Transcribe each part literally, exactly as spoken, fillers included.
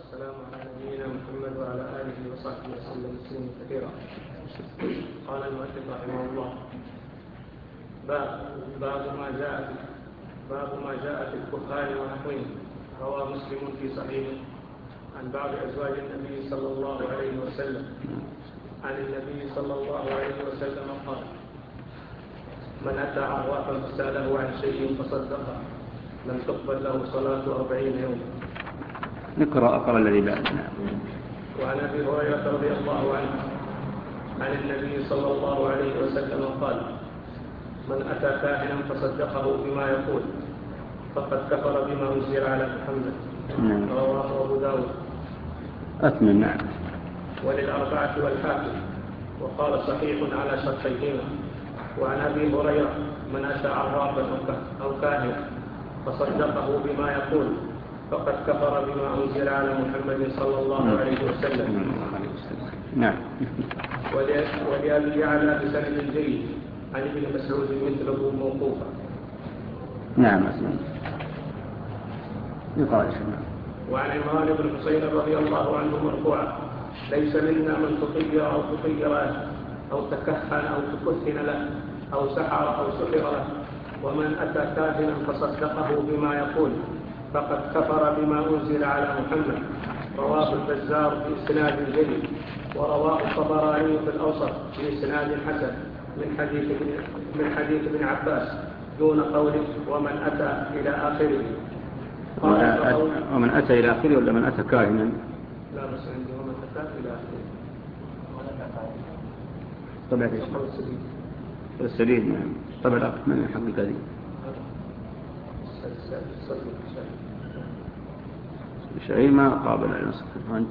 والسلام على نبينا محمد وعلى آله وصحبه وسلم تسليما كثيرا. قال المؤلف رحمه الله: باب باب ما جاء باب ما جاء في الكفار ونحوه. روى مسلم في صحيحه عن بعض أزواج النبي صلى الله عليه وسلم عن النبي صلى الله عليه وسلم قال: من أتى عرافا فسأله عن شيء فصدقه لم تقبل له صلاة أربعين يوما. نقرأ أقرأ الذي بعد. وعن أبي هريرة رضي الله عنه عن النبي صلى الله عليه وسلم قال: من أتى كاهنا فصدقه بما يقول فقد كفر بما أنزل على محمد. رواه أبو داود. أثمن. نعم. وللأربعة والحاكم وقال صحيح على شرطيهما. وعن أبي هريرة: من أتى عرافا أو كاهنا فصدقه بما يقول فقد كفر بما أنزل على محمد صلى الله عليه وسلم. نعم. ولأبي يعلى بسند جيد عن ابن مسعود مثله موقوفا. نعم. يقال. وعن عمران بن حسين رضي الله عنه مرفوعا: ليس منا من تطير أو تطير له أو تكهن أو تكهن له أو سحر أو سحر له، ومن أتى كاهنا فصدقه بما يقول فقد كفر بما أنزل على محمد. رواه البزار بإسناد جيد، ورواه الطبراني في الأوسط بإسناد حسن من حديث من حديث ابن عباس دون قوله ومن أتى إلى آخره. ومن أتى إلى آخره ولا من أتى كاهنا؟ لا بس عندي ومن أتى إلى آخره. طبعا السليم. نعم. طبعا من الحقيقة دي شيء ما قابل النسخ. أنت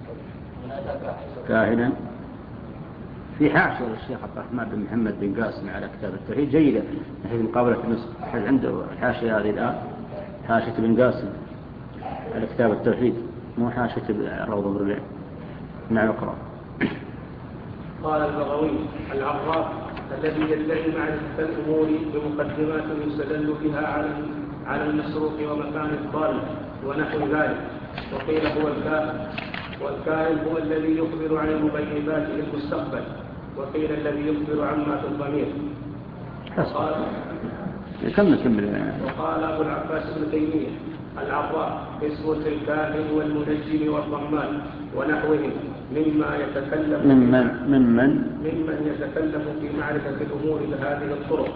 كاهنا في حاشية للشيخ عبد الرحمن بن محمد بن قاسم على كتاب التوحيد جيدة نحن مقابلة النسخ. هل عنده حاشية هذه الآن؟ حاشية بن قاسم على كتاب التوحيد، مو حاشية الروضة بالربيع. نعم. اقرأ. قال البغوي: العراف الذي يدعي معرفة الأمور بمقدمات يستدل بها على على المسروق ومكان الضال ونحو ذلك. وقيل هو الكاهن، والكاهن هو الذي يخبر عن المغيبات للمستقبل، وقيل الذي يخبر عما في الضمير. وقال كمل كمل. وقال أبو العباس بن تيمية: العراف اسم الكاهن والمنجم والضمان ونحوهم مما يتكلم ممن ممن ممن يتكلم في معرفة الأمور بهذه الطرق.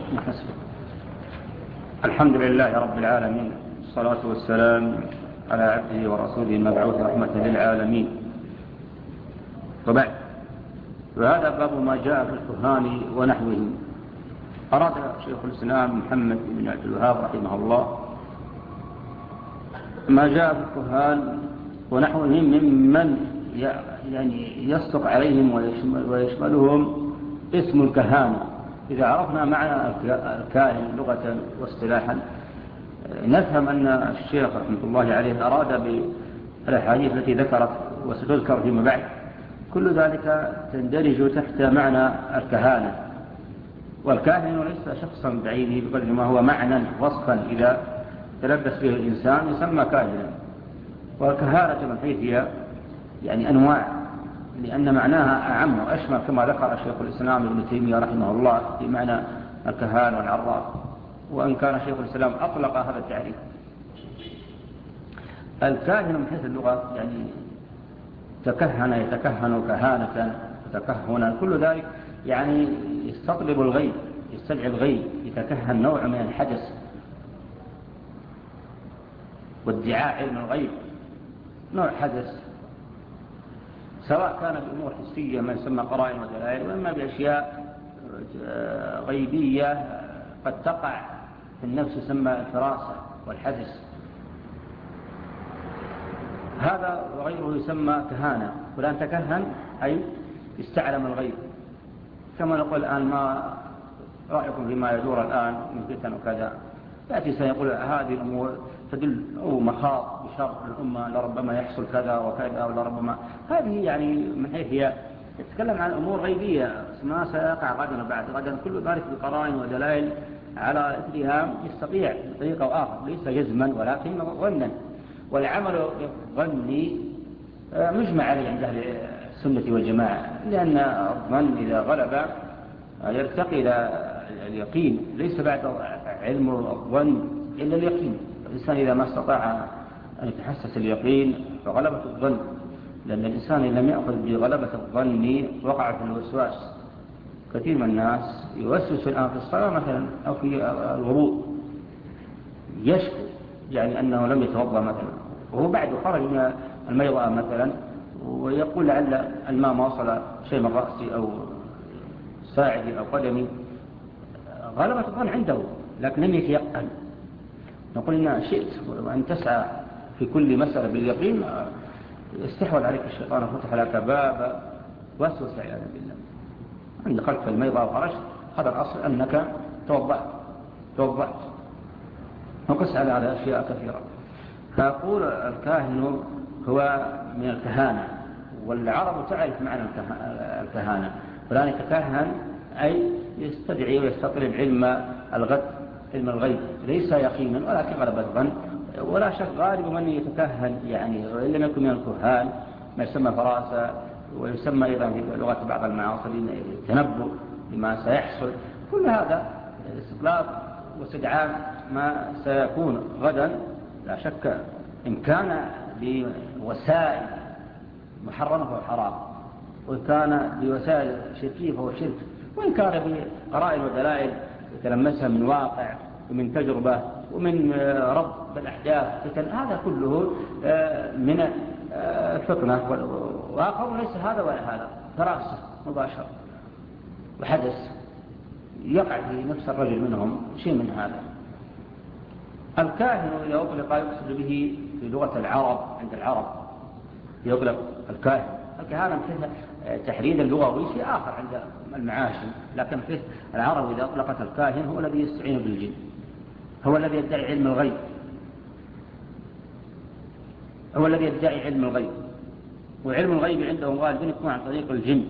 الحمد لله رب العالمين، الصلاة والسلام على عبده ورسوله المبعوث رحمة للعالمين. وبعد، وهذا باب ما جاء في الكهان ونحوهم. أراد شيخ الإسلام محمد بن عبد الوهاب رحمه الله ما جاء في الكهان ونحوهم ممن يعني يصدق عليهم ويشملهم اسم الكهانة. إذا عرفنا معنى الكاهن لغة واصطلاحا نفهم أن الشيخ رحمة الله عليه أراد بالأحاديث التي ذكرت وستذكر فيما بعد كل ذلك تندرج تحت معنى الكهانة. والكاهن ليس شخصا بعينه بقدر ما هو معنى وصفا إذا تلبس به الإنسان يسمى كاهنا. والكهانة من حيث هي يعني أنواع، لأن معناها أعم وأشمل كما ذكر شيخ الإسلام ابن تيمية رحمه الله في معنى الكهان والعراف، وأن كان شيخ الإسلام أطلق هذا التعريف. الكاهن من حيث اللغة يعني تكهن يتكهن كهانة تكهنا، كل ذلك يعني يستطلب الغيب، يستدعي الغيب، يتكهن نوع من الحدث وادعاء علم الغيب، نوع حدث سواء كان بأمور حسية ما يسمى قرائن ودلائل، وإما بأشياء غيبية قد تقع في النفس يسمى الفراسة والحدث. هذا وغيره يسمى كهانة. فلان تكهن أي استعلم الغيب، كما نقول الآن ما رأيكم فيما يدور الآن من فتن وكذا، يأتي سيقول هذه الأمور تدل أو مخاض بشر الأمة لربما يحصل كذا وكذا ولربما، هذه يعني من حيث هي يتكلم عن أمور غيبية ما سيقع غدا وبعد غدا، كل ذلك بقرائن ودلائل على إثرها يستطيع بطريقة أو آخر، ليس جزما ولكن ظنا. والعمل بالظن مجمع عليه عند أهل السنة والجماعة، لأن الظن إذا غلب يرتقي إلى اليقين، ليس بعد علم الظن إلا اليقين. الإنسان إذا ما استطاع أن يتحسس اليقين فغلبة الظن، لأن الإنسان إن لم يأخذ بغلبة الظن وقع في الوسواس. كثير من الناس يوسوس الآن في الصلاة مثلا أو في الوضوء، يشكو يعني أنه لم يتوضأ مثلا، وهو بعد خرج من الميضة مثلا، ويقول لعل الماء ما وصل شيء من رأسي أو ساعدي أو قدمي. غلبة الظن عنده لكن لم يتيقن. نقول إن شئت وأن تسعى في كل مسألة باليقين استحوذ عليك الشيطان وفتح لك باب وسوس عياذا بالله. عند خلف الميضة وخرجت هذا الأصل أنك توضأت توضأت وقس على هذه أشياء كثيرة. فأقول الكاهن هو من الكهانة، والعرب تعرف معنى الكهانة، فلان يتكهن أي يستدعي ويستطلب علم الغد، علم الغيب، ليس يقينا ولكن غلبة الظن. ولا شك غالب من يتكهن يعني وإن لم يكن من الكهان ما يسمى فراسة، ويسمى أيضا في لغة بعض المعاصرين التنبؤ بما سيحصل. كل هذا استطلاع واستدعاء ما سيكون غدا. لا شك إن كان بوسائل محرمة فهو حرام، وإن كان بوسائل شركية فهو شرك، وإن كان بقرائن ودلائل يتلمسها من واقع ومن تجربة ومن ربط الأحداث، هذا كله من الفطنة. وآخر ليس هذا ولا هذا، فراسة مباشرة وحدث يقع في نفس الرجل منهم شيء من هذا. الكاهن إذا أطلق يقصد به في لغة العرب، عند العرب يطلق الكاهن. الكهانة مثل تحريد اللغوي شيء آخر عند المعاشر، لكن في العرب إذا أطلقت الكاهن هو الذي يستعين بالجن، هو الذي يدعي علم الغيب، هو الذي يدعي علم الغيب. وعلم الغيب عندهم غالبا يكون عن طريق الجن،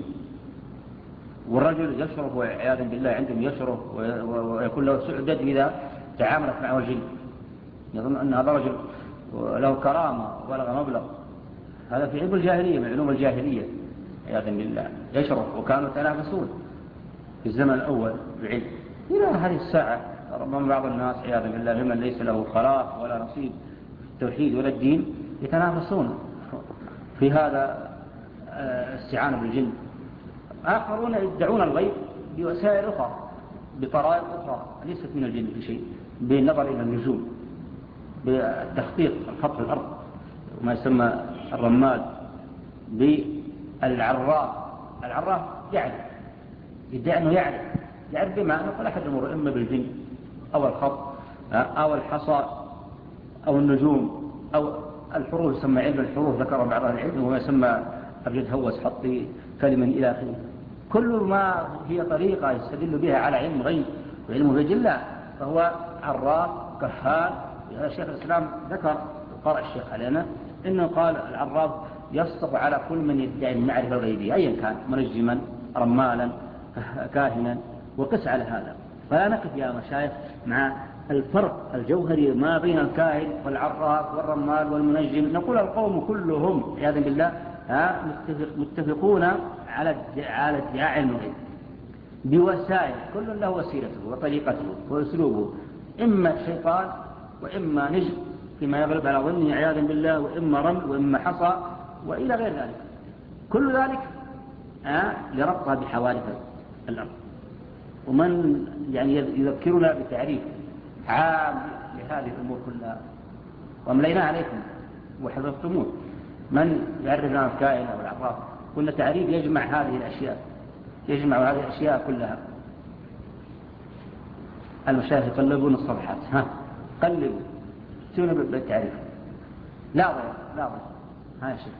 والرجل يشرف وعياذا بالله عندهم يشرف ويكون له سعدد إذا تعاملت معه الجن، يظن أن هذا رجل له كرامة وبلغ مبلغ. هذا في علم الجاهلية من علوم الجاهلية عياذا بالله، يشرف. وكانوا يتنافسون في الزمن الأول بعلم. إلى هذه الساعة ربما بعض الناس عياذا بالله ممن ليس له خلاق ولا نصيب في التوحيد ولا الدين يتنافسون في هذا استعانة بالجن. آخرون يدعون الغيب بوسائل أخرى بطرائق أخرى ليست من الجن في شيء، بالنظر إلى النجوم، بالتخطيط خط الأرض، وما يسمى الرماد، بالعراف. العراف يعرف، يدعي أنه يعرف يعرف بما نقول أحد الأمور، إما بالجن أو الخط أو الحصى أو النجوم أو الحروف. يسمى علم الحروف ذكر بعض العلم، وما يسمى أبجد هوس حطي كلمة إلى آخره. كل ما هي طريقة يستدل بها على علم غيب وعلم غيب الله فهو عراف كهان. الشيخ الإسلام ذكر قرأ الشيخ علينا إنه قال العراف يصدق على كل من يدعي المعرفة الغيبية أيا كان، منجما رمالا كاهنا، وقس على هذا. فلا نقف يا مشايخ مع الفرق الجوهري ما بين الكاهن والعراف والرمال والمنجم. نقول القوم كلهم عياذا بالله متفق متفقون على على ادعاء علم الغيب بوسائل، كل له وسيلته وطريقته واسلوبه، اما شيطان واما نجم فيما يغلب على ظنه عياذا بالله، واما رمل واما حصى والى غير ذلك. كل ذلك آه لربطها بحوادث الارض. ومن يعني يذكرنا بتعريف عام لهذه الامور كلها واملينا عليكم وحفظتموه. من يعرف لنا الكائن او العراف كل تعريف يجمع هذه الاشياء، يجمع هذه الاشياء كلها. المشايخ يقلبون الصفحات، ها قلبوا سنوا بالتعريف. لا غير لا غير ها شيء.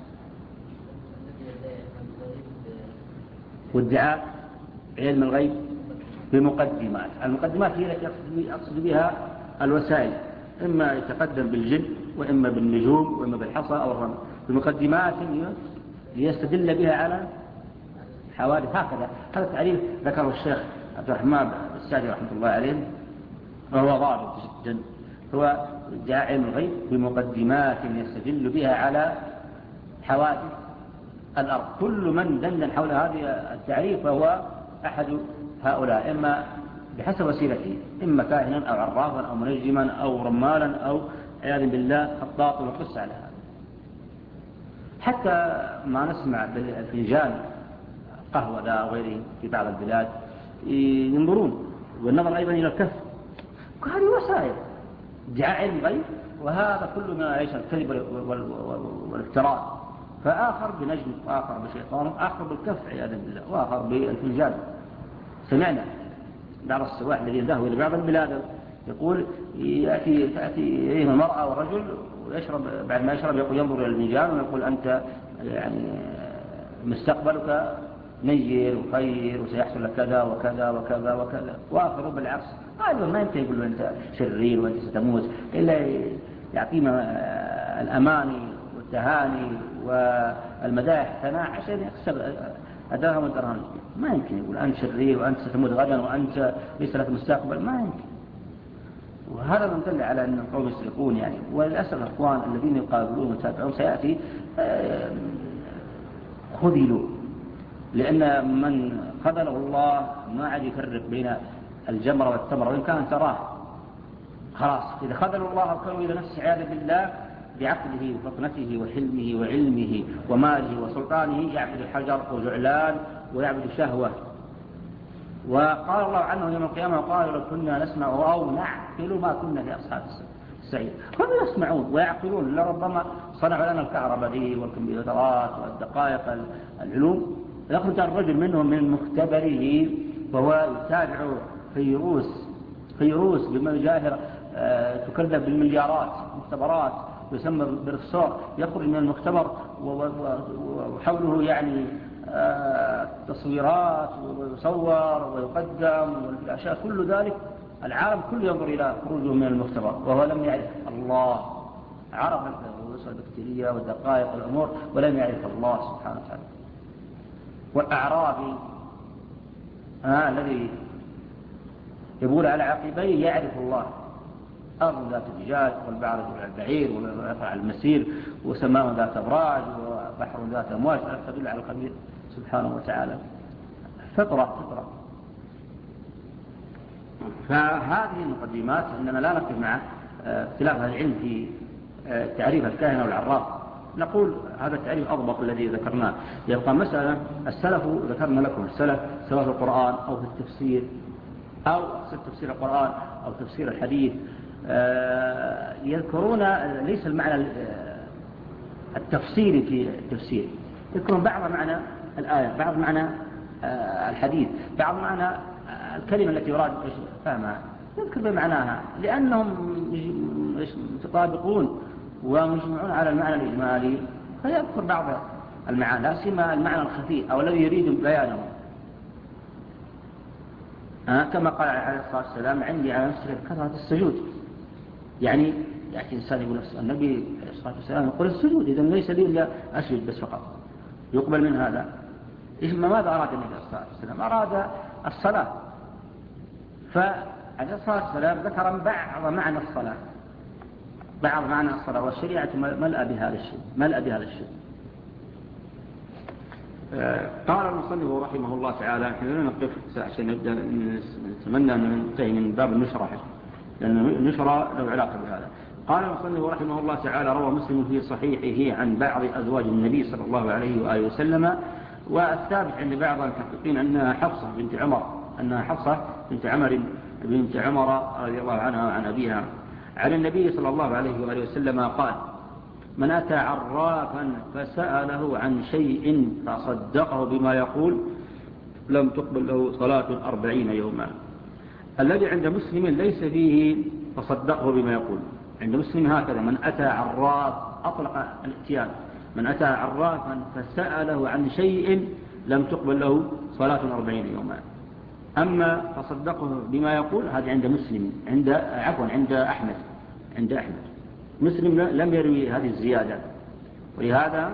وادعاء علم الغيب بمقدمات. المقدمات هي التي يقصد بها الوسائل، إما يتقدم بالجن وإما بالنجوم وإما بالحصى أو الرمل، بمقدمات ليستدل بها على حوادث. هكذا هذا التعريف ذكره الشيخ عبد الرحمن السعدي رحمه الله عليه، وهو ضابط جدا. هو ادعاء علم الغيب بمقدمات يستدل بها على حوادث الأرض. كل من دندن حول هذه التعريف فهو أحد هؤلاء، إما بحسب وسيلته، إما كاهنا أو عرافا أو منجما أو رمالا أو عياذا بالله خطاط، وقص على هذا. حتى ما نسمع بالفنجان قهوة ذا أو غيره في بعض البلاد ينظرون، والنظر أيضا إلى الكف، وهذه وسائل ادعاء علم غيب، وهذا كله ما ليس الكذب والافتراء. فآخر بنجم، وآخر بشيطان، وآخر بالكف عياذا بالله، وآخر بالفنجان. سمعنا بعض السواح الذين ذهبوا إلى بعض البلاد يقول يأتي تأتي إليه المرأة والرجل ويشرب، بعد ما يشرب يقول ينظر إلى الفنجان ويقول أنت يعني مستقبلك نير وخير وسيحصل لك كذا وكذا وكذا وكذا، وآخر بالعكس أيضا ما يمكن يقول له أنت شرير وأنت ستموت، إلا يعطينا الأماني والتهاني والمدائح ثناء عشان يكسب الدرهم والدرهم. ما يمكن يقول أنت شرير وأنت ستموت غدا وأنت ليس لك مستقبل، ما يمكن. وهذا من دل على أن القوم يسرقون يعني. وللأسف الأخوان الذين يقابلون ويتابعون سيأتي خذلوا، لأن من خذله الله ما عاد يفرق بين الجمرة والتمرة، وإن كان تراه خلاص إذا خذلوا الله وكانوا إلى نفسه عياذا بالله بعقله وفطنته وحلمه وعلمه وماله وسلطانه يعبد الحجر وجعلان ويعبد الشهوة. وقال الله عنه يوم القيامة وقال لو كنا نسمع أو نعقل ما كنا لأصحاب السعير. هم يسمعون ويعقلون، لربما صنعوا لنا الكهرباء دي والكمبيوترات والدقائق العلوم. يخرج الرجل منهم من مختبره وهو يتابع فيروس فيروس بمجاهر آه تكذب بالمليارات مختبرات، يسمى بروفيسور، يخرج من المختبر وحوله يعني آه تصويرات ويصور ويقدم والأشياء كل ذلك. العالم كله ينظر إلى خروجه من المختبر وهو لم يعرف الله. عرف الفيروس والبكتيريا والدقائق والأمور ولم يعرف الله سبحانه وتعالى. والأعرابي آه الذي يقول على عقبيه يعرف الله، أرض ذات الدجاج والبعر على البعير والأثر على المسير وسماء ذات أبراج وبحر ذات أمواج، تدل على الخبير سبحانه وتعالى. فطرة فطرة. فهذه المقدمات إننا لا نقف مع اختلاف أهل العلم في تعريف الكاهن والعراف. نقول هذا التعريف أضبط الذي ذكرناه. يبقى مسألة السلف ذكرنا لكم السلف سواء في القرآن أو في التفسير أو في تفسير القرآن أو تفسير الحديث يذكرون ليس المعنى التفسيري في التفسير، يذكرون بعض معنى الآية، بعض معنى الحديث، بعض معنى الكلمة التي يراد فهمها، يذكر بمعناها لأنهم متطابقون ومجمعون على المعنى الإجمالي، فيذكر بعض المعاني لا سيما المعنى الخفي أو الذي يريد بيانه. آه كما قال عليه الصلاة والسلام عندي على نفسك كثرة السجود، يعني يأتي الإنسان يقول نفسه النبي عليه الصلاة والسلام يقول السجود، إذا ليس لي إلا أسجد بس فقط يقبل من هذا. إيش ماذا أراد النبي عليه الصلاة والسلام؟ أراد الصلاة، فعليه الصلاة والسلام ذكر بعض معنى الصلاة، بعض معنى الصلاة، والشريعة ملأ بهذا الشيء ملأ بهذا الشيء. قال المصنف رحمه الله تعالى، احنا نقف عشان نبدأ نتمنى أن ننتهي من باب النشرة لأن النشرة له علاقة بهذا. قال المصنف رحمه الله تعالى روى مسلم في صحيحه عن بعض أزواج النبي صلى الله عليه وآله وسلم، والثابت عند بعض المحققين أنها حفصة بنت عمر أنها حفصة بنت عمر بنت عمر رضي الله عنها وعن أبيها عن النبي صلى الله عليه وآله وسلم قال: من أتى عرافا فسأله عن شيء فصدقه بما يقول لم تقبل له صلاة أربعين يوما. الذي عند مسلم ليس فيه فصدقه بما يقول، عند مسلم هكذا: من أتى عراف، أطلق الاتيان، من أتى عرافا فسأله عن شيء لم تقبل له صلاة أربعين يوما. أما فصدقه بما يقول هذا عند مسلم، عند عفوا عند أحمد عند أحمد مسلم لم يروي هذه الزيادة، ولهذا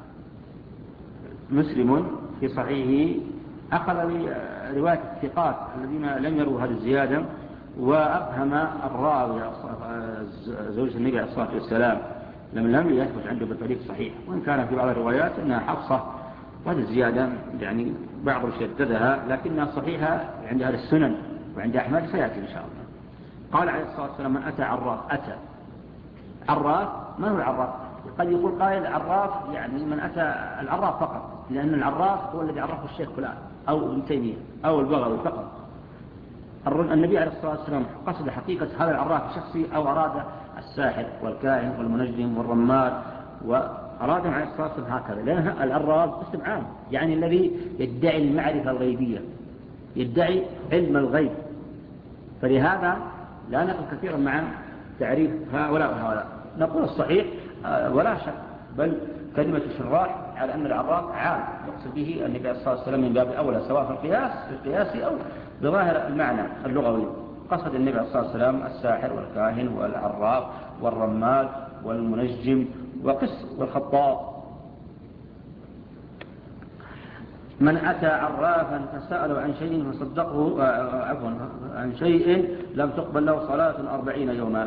مسلم في صحيحه أخذ رواية الثقات الذين لم يروا هذه الزيادة، وأفهم الراوي زوج النبي عليه الصلاة والسلام لم لم يثبت عنده بطريق صحيح، وإن كان في بعض الروايات أنها حفصة، وهذه الزيادة يعني بعض شددها لكنها صحيحة عند أهل السنن وعند أحمد سيأتي إن شاء الله. قال عليه الصلاة والسلام: من أتى عراف. أتى عراف، ما هو العراف؟ قد يقول قائل عراف يعني من أتى العراف فقط، لأن العراف هو الذي عرفه الشيخ فلان أو ابن تيمية أو البغوي فقط. النبي عليه الصلاة والسلام قصد حقيقة هذا العراف الشخصي أو أراد الساحر والكاهن والمنجم والرمال، وأرادهم عليه الصلاة والسلام هكذا، لأن العراف اسم عام يعني الذي يدعي المعرفة الغيبية، يدعي علم الغيب. فلهذا لا نقل كثيرا مع تعريف هؤلاء وهؤلاء، نقول الصحيح ولا شك، بل كلمة الشراح على أن العراف عام يقصد به النبي عليه الصلاة والسلام من باب أولى، سواء في القياس في القياس أو بظاهر المعنى اللغوي. قصد النبي عليه الصلاة والسلام الساحر والكاهن والعراف والرمال والمنجم وقس والخطاب. من أتى عرافا فسأله عن شيء فصدقه عفوا عن شيء لم تقبل له صلاة أربعين يوما.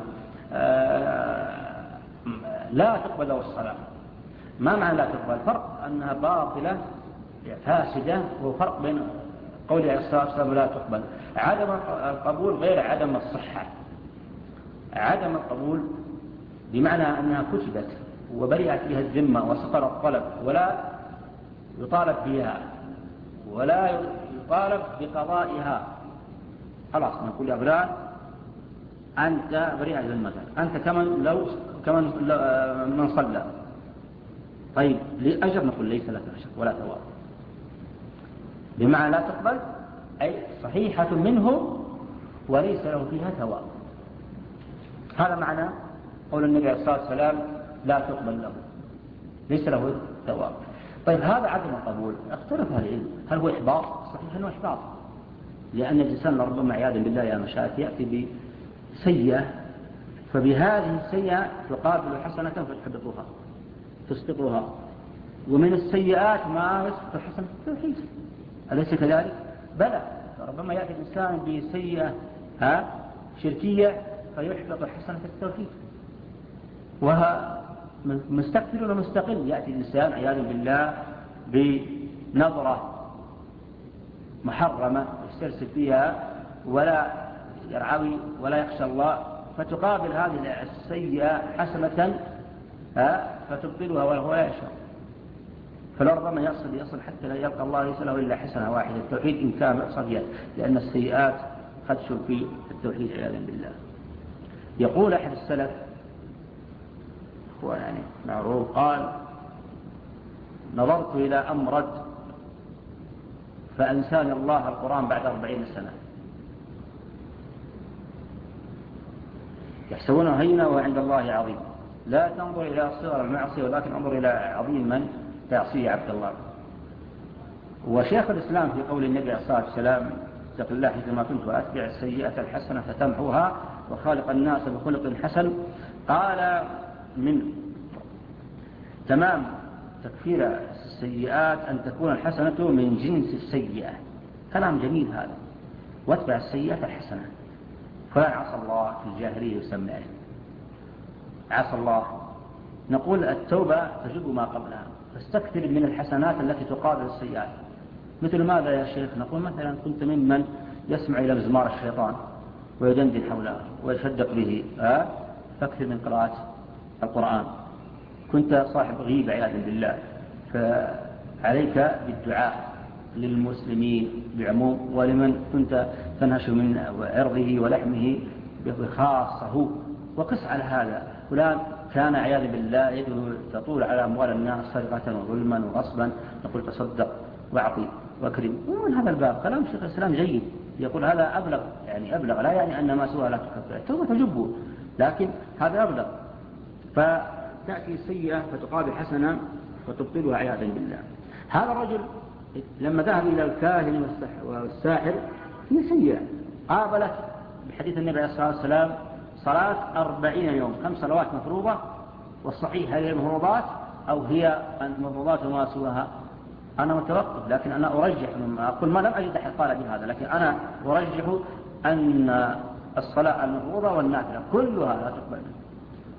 لا تقبل له الصلاة. ما معنى لا تقبل؟ فرق أنها باطلة فاسدة، وفرق بين قوله عليه الصلاة والسلام لا تقبل. عدم القبول غير عدم الصحة. عدم القبول بمعنى أنها كتبت وبرئت بها الذمة وسقط الطلب ولا يطالب بها ولا يطالب بقضائها، خلاص نقول يا فلان أنت بريء ذمتك، أنت كمن لو كمن من صلى. طيب لأجر نقول ليس لك أجر ولا ثواب. بمعنى لا تقبل أي صحيحة منه وليس له فيها ثواب. هذا معنى قول النبي عليه الصلاة والسلام لا تقبل له، ليس له ثواب. طيب هذا عدم القبول اختلف أهل العلم، هل هو إحباط؟ صحيح أنه إحباط، لأن الإنسان ربما عياذا بالله يا مشايخ يأتي بسيئة، فبهذه السيئة تقابل حسنة فتحبطها تسقطها، ومن السيئات ما يسقط حسنة التوحيد، أليس كذلك؟ بلى، ربما يأتي الإنسان بسيئة ها شركية فيحبط حسنة التوحيد، وها مستقبل ومستقل. يأتي الإنسان عياذا بالله بنظرة محرمة يسترسل فيها ولا يرعوي ولا يخشى الله، فتقابل هذه السيئة حسنة فتبطلها وهو لا يشعر. فلربما يصل يصل حتى لا يلقى الله ليس له إلا حسنة واحدة. التوحيد إن كان صفيا، لأن السيئات خدش في التوحيد عياذا بالله. يقول أحد السلف هو يعني معروف قال: نظرت إلى أمرد فأنساني الله القرآن بعد أربعين سنة. يحسبونه هينا وعند الله عظيم. لا تنظر إلى صغر المعصية ولكن انظر إلى عظيم من تعصيه عبد الله. وشيخ الإسلام في قول النبي عليه الصلاة والسلام: اتق الله حيثما كنت وأتبع السيئة الحسنة فتمحوها وخالق الناس بخلق حسن. قال: من تمام تكفير السيئات أن تكون الحسنة من جنس السيئة. كلام جميل هذا. واتبع السيئة الحسنة. فلان عصى الله في الجاهلية يسمى عصى الله، نقول التوبة تجب ما قبلها، فاستكثر من الحسنات التي تقابل السيئات. مثل ماذا يا شيخ؟ نقول مثلا كنت ممن يسمع إلى مزمار الشيطان ويدندن حوله ويشدق به، أه؟ فاكثر من قراءة القرآن. كنت صاحب غيبة عياذا بالله، فعليك بالدعاء للمسلمين بعموم، ولمن كنت تنهش من عرضه ولحمه بخاصه. وقس على هذا: فلان كان عياذا بالله يده تطول على أموال الناس سرقة وظلما وغصبا، نقول تصدق واعطي واكرم. ومن هذا الباب كلام شيخ الإسلام جيد، يقول هذا أبلغ، يعني أبلغ لا يعني أن ما سوى لا تكفر، التوبة تجبه، لكن هذا أبلغ. فتأتي سيئة فتقابل حسنة فتبطلها عياذا بالله. هذا الرجل لما ذهب إلى الكاهن والساحر هي سيئة قابلت بحديث النبي عليه الصلاة والسلام صلاة أربعين يوم، خمس صلوات مفروضة، والصحيح هذه المفروضات أو هي المفروضات وما سواها. أنا متوقف، لكن أنا أرجح، أقول ما لم أجد أحد قال بهذا، لكن أنا أرجح أن الصلاة المفروضة والنافلة كلها لا تقبل.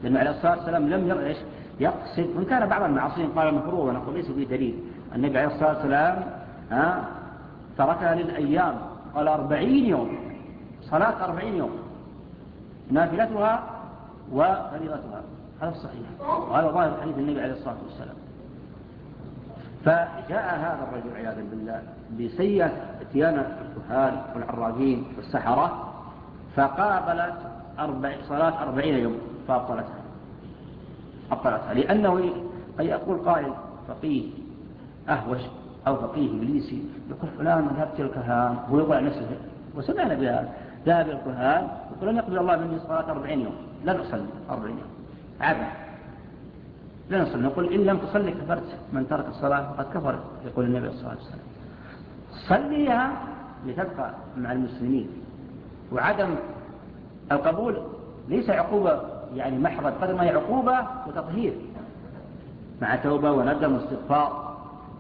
لأنه عليه الصلاة والسلام لم يرش يقصد، وإن كان بعض المعاصرين قال مفروض، ونقول ليس به دليل. النبي عليه الصلاة والسلام ها تركها للأيام، قال أربعين يوم، صلاة أربعين يوم نافلتها وفريضتها، هذا الصحيح، وهذا ظاهر حديث النبي عليه الصلاة والسلام. فجاء هذا الرجل عياذا بالله بسيئة اتيان الكهان والعراقين والسحرة، فقابلت أربع صلاة أربعين يوم فأبطلتها أبطلتها لأنه قد يقول قائل فقيه أهوش أو فقيه إبليسي يقول فلان ذهبت الكهان، هو يقول عن نفسه وسمعنا بها ذهب الكهان يقول لن يقبل الله مني صلاة أربعين يوم، لا نصلي أربعين يوم عبا لا نصلي، نقول إن لم تصلي كفرت، من ترك الصلاة فقد كفر، يقول النبي صلى الله عليه وسلم. صليها لتبقى مع المسلمين، وعدم القبول ليس عقوبة يعني محض، قد ما هي عقوبة وتطهير مع توبة وندم واستغفار.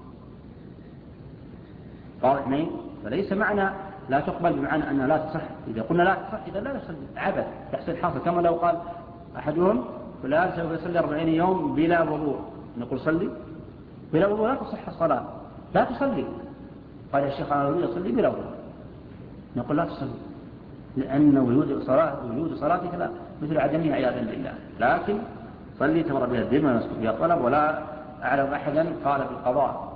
قال اثنين، فليس معنى لا تقبل بمعنى أنها لا تصح، إذا قلنا لا تصح إذا لا نصلي عبث تحصيل حاصل، كما لو قال أحدهم فلان سوف يصلي أربعين يوم بلا وضوء، نقول صلي بلا وضوء لا تصح الصلاة، لا تصلي. قال الشيخ أنا أريد أصلي بلا وضوء، نقول لا تصلي، لأن وجود صلاة وجود صلاتك لا مثل عدمها عياذا بالله. لكن صلي تمر بها الذمة ونسكت فيها طلب، ولا أعلم أحدا قال بالقضاء،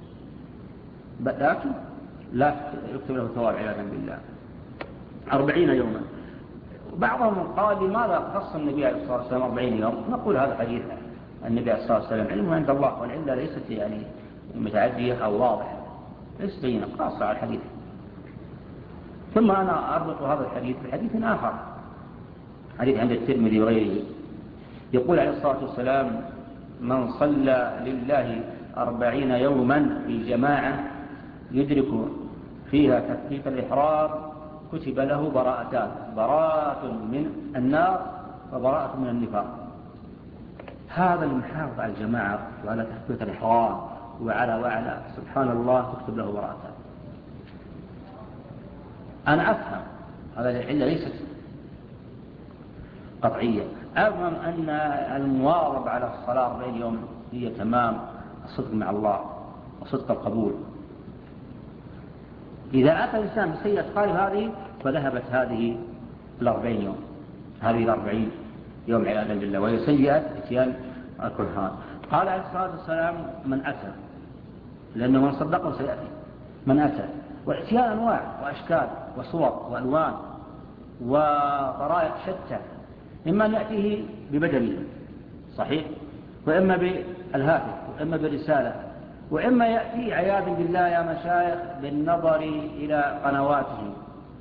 لكن لا يكتب له ثواب عياذا بالله أربعين يوما. بعضهم قال لماذا خص النبي عليه الصلاة والسلام أربعين يوم؟ نقول هذا حديث النبي عليه الصلاة والسلام علمه عند الله، والعلة ليست يعني متعدية أو واضحة، ليست بينة خاصة على الحديث. ثم أنا أربط هذا الحديث بحديث آخر، حديث عند الترمذي وغيره، يقول عليه الصلاة والسلام من صلى لله أربعين يوما في جماعة يدرك فيها تكبيرة الإحرام كتب له براءتان، براءة من النار وبراءة من النفاق. هذا المحافظ على الجماعة وعلى تكبيرة الإحرام وعلى وعلى سبحان الله تكتب له براءتان. أنا أفهم هذا العلة ليست قطعية، أفهم أن المواظبة على الصلاة أربعين يوم هي تمام الصدق مع الله وصدق القبول. إذا أتى الإنسان بسيئة خالف هذه فذهبت هذه الأربعين يوم، هذه الأربعين يوم عياذا بالله، وهي سيئة اتيان الكهان. قال عليه الصلاة والسلام من أتى، لأنه من صدقه سيأتي من أتى، والاتيان أنواع وأشكال وصور وألوان وطرائق شتى، إما أن يأتيه ببدنه صحيح، وإما بالهاتف، وإما بالرسالة، وإما يأتي عياذا بالله يا مشايخ بالنظر إلى قنواتهم،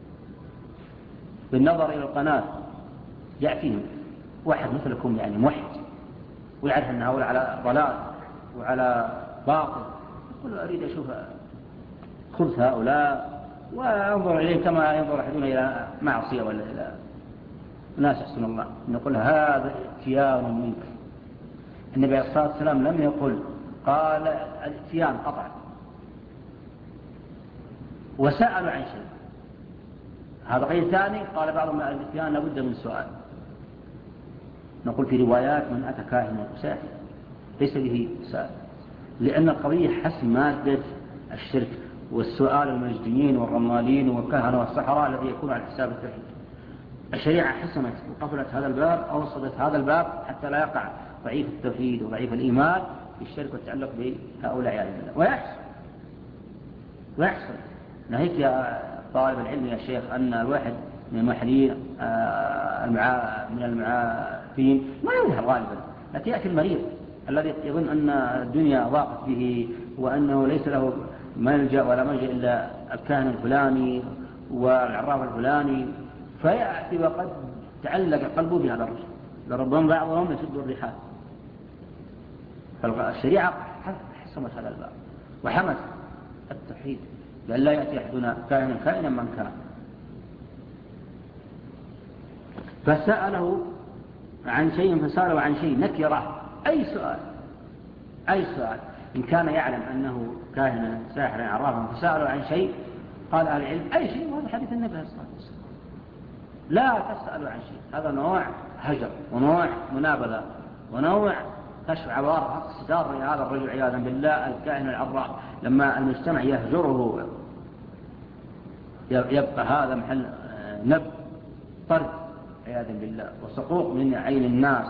بالنظر إلى القناة يأتيهم واحد مثلكم يعني موحد ويعرف أن هؤلاء على ضلال وعلى باطل، يقول أريد أشوف خبث هؤلاء وأنظر إليه كما ينظر أحدنا إلى معصية ولا إلى ناس يحسن الله، نقول هذا اتيان منك. النبي عليه الصلاة والسلام لم يقل، قال الاتيان قطعا، وسألوا عن شيء، هذا غير ثاني. قال بعضهم الاتيان لابد من سؤال، نقول في روايات من أتى كاهنا وساحر ليس به سؤال، لأن القضية حسم مادة الشرك والسؤال المجديين والرمالين والكهنة والسحراء الذي يكون على حساب التوحيد. الشريعة حسمت وقفلت هذا الباب أو وصلت هذا الباب حتى لا يقع ضعيف التوحيد وضعيف الإيمان في الشرك والتعلق بهؤلاء عياذا بالله. ويحصل ويحصل نهيك يا طالب العلم يا شيخ أن الواحد من المحلين من المعافين ما يذهب غالبا، لكن يأتي المريض الذي يظن أن الدنيا ضاقت به وأنه ليس له ملجأ ولا ملجأ إلا الكاهن الفلاني والعراف الفلاني، فيأتي وقد تعلق قلبه بهذا الرجل، لربما بعضهم يسد الرحال. فالشريعة حسمت هذا الباب وحمت التوحيد لأن لا يأتي أحدنا كائنا كائنا من كان. فسأله عن شيء فسأله عن شيء نكره، أي سؤال أي سؤال إن كان يعلم أنه كاهنا ساحرا عرافا فسأله عن شيء قال العلم أي شيء، وهذا حديث النبي صلى الله عليه وسلم لا تسألوا عن شيء. هذا نوع هجر، ونوع منابذة، ونوع كشف عوار ستار هذا الرجل عياذا بالله الكائن العراف. لما المجتمع يهجره يبقى هذا محل نب طرد عياذا بالله وسقوط من عين الناس.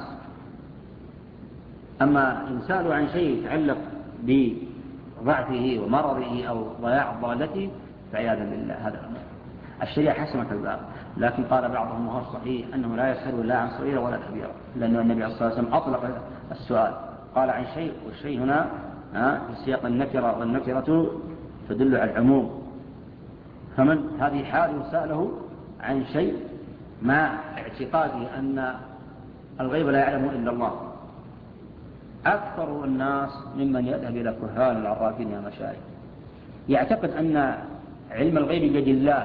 أما إن سألوا عن شيء يتعلق بضعفه ومرضه أو ضياع ضالته فعياذا بالله هذا الشريعة حسمت الباب. لكن قال بعضهم وهو الصحيح أنه لا يسأل لا عن صغيرة ولا كبيرة، لأن النبي صلى الله عليه وسلم أطلق السؤال، قال عن شيء، والشيء هنا في سياق النكرة، والنكرة تدل على العموم. فمن هذه حاله سأله عن شيء مع اعتقاده أن الغيب لا يعلمه إلا الله. أكثر الناس ممن يذهب إلى كهان العرافين يا مشايخ يعتقد أن علم الغيب بيد الله،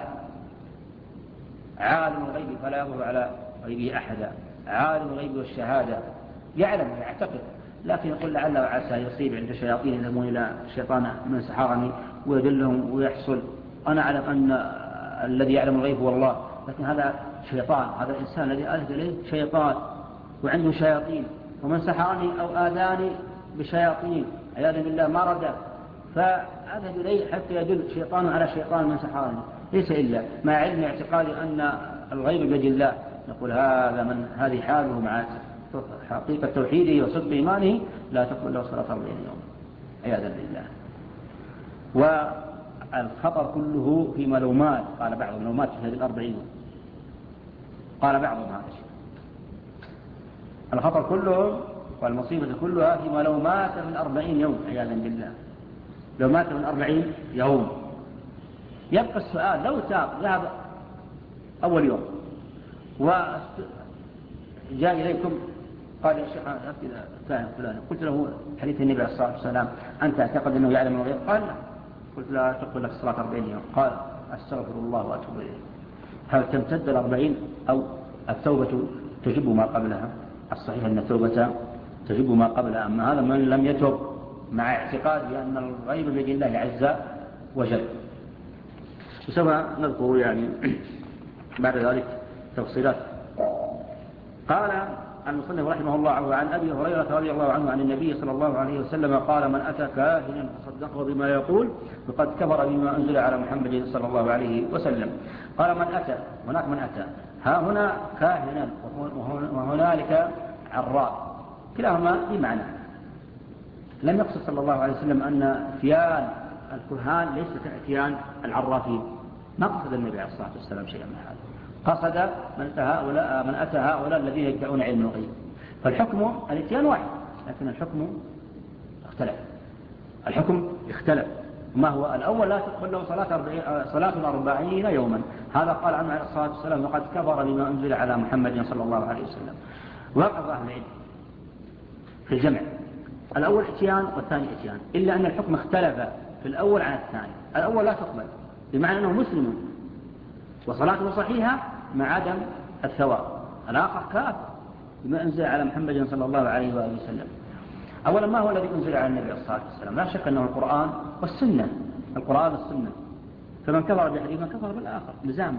عالم الغيب فلا يظهر على غيبه أحدا، عالم الغيب والشهادة يعلم يعتقد، لكن يقول لعل وعسى يصيب عند شياطين يذهبون إلى الشيطان من سحرني ويدلهم ويحصل. أنا أعلم أن الذي يعلم الغيب هو الله، لكن هذا شيطان، هذا الإنسان الذي أذهب إليه شيطان وعنده شياطين، ومن سحرني أو آذاني بشياطين عياذا بالله مرضى، فأذهب إليه حتى يدل شيطان على شيطان من سحرني، ليس إلا مع علم اعتقادي أن الغيب بيد الله. نقول هذا من هذه حاله مع حقيقة توحيده وصدق إيمانه لا تقبل له صلاة أربعين يوم عياذا بالله. والخطر كله في ملومات، قال بعض الملومات في هذه الأربعين، قال بعضهم هذا الشيء، الخطر كله والمصيبة كلها في ملومات من أربعين يوم عياذا بالله. لو مات من أربعين يوم يبقى السؤال، لو تاب ذهب أول يوم وجاء إليكم قال يا شيخ أفتي فاهم فلان، قلت له حديث النبي عليه الصلاة والسلام أنت تعتقد أنه يعلم الغيب؟ قال لا. قلت لا تقبل لك الصلاة أربعين يوم. قال أستغفر الله وأتوب إليه. هل تمتد الأربعين أو التوبة تجب ما قبلها؟ الصحيح أن التوبة تجب ما قبلها، أما هذا من لم يتوب مع اعتقاد أن الغيب بيد الله عز وجل. وسوف نذكر يعني بعد ذلك تفصيلات. قال المصنف رحمه الله عن أبي هريرة رضي الله عنه عن النبي صلى الله عليه وسلم قال من أتى كاهنا فصدقه بما يقول فقد كفر بما أنزل على محمد صلى الله عليه وسلم. قال من أتى، هناك من أتى، ها هنا كاهنا وهنالك عراف، كلاهما بمعنى. لم يقصد صلى الله عليه وسلم أن اتيان الكهان ليست اتيان العرافين، ما قصد النبي عليه الصلاة والسلام شيئا من هذا، قصد من أتى هؤلاء, من أتى هؤلاء الذين يدعون علم الغيب. فالحكم الاتيان واحد، لكن الحكم اختلف، الحكم اختلف. ما هو الأول لا تقبل له صلاة أربعين يوما، هذا قال عنه عليه الصلاة والسلام وقد كفر بما أنزل على محمد صلى الله عليه وسلم. وقف أهل العلم في الجمع، الأول اتيان والثاني اتيان، إلا أن الحكم اختلف في الأول عن الثاني. الأول لا تقبل بمعنى أنه مسلم وصلاته صحيحة مع عدم الثواب، الآخر كافر بما أنزل على محمد صلى الله عليه وآله وسلم. أولا ما هو الذي أنزل على النبي صلى الله عليه وسلم؟ لا شك أنه القرآن والسنة، القرآن والسنة، فمن كفر بحديث من كفر بالآخر لزاما.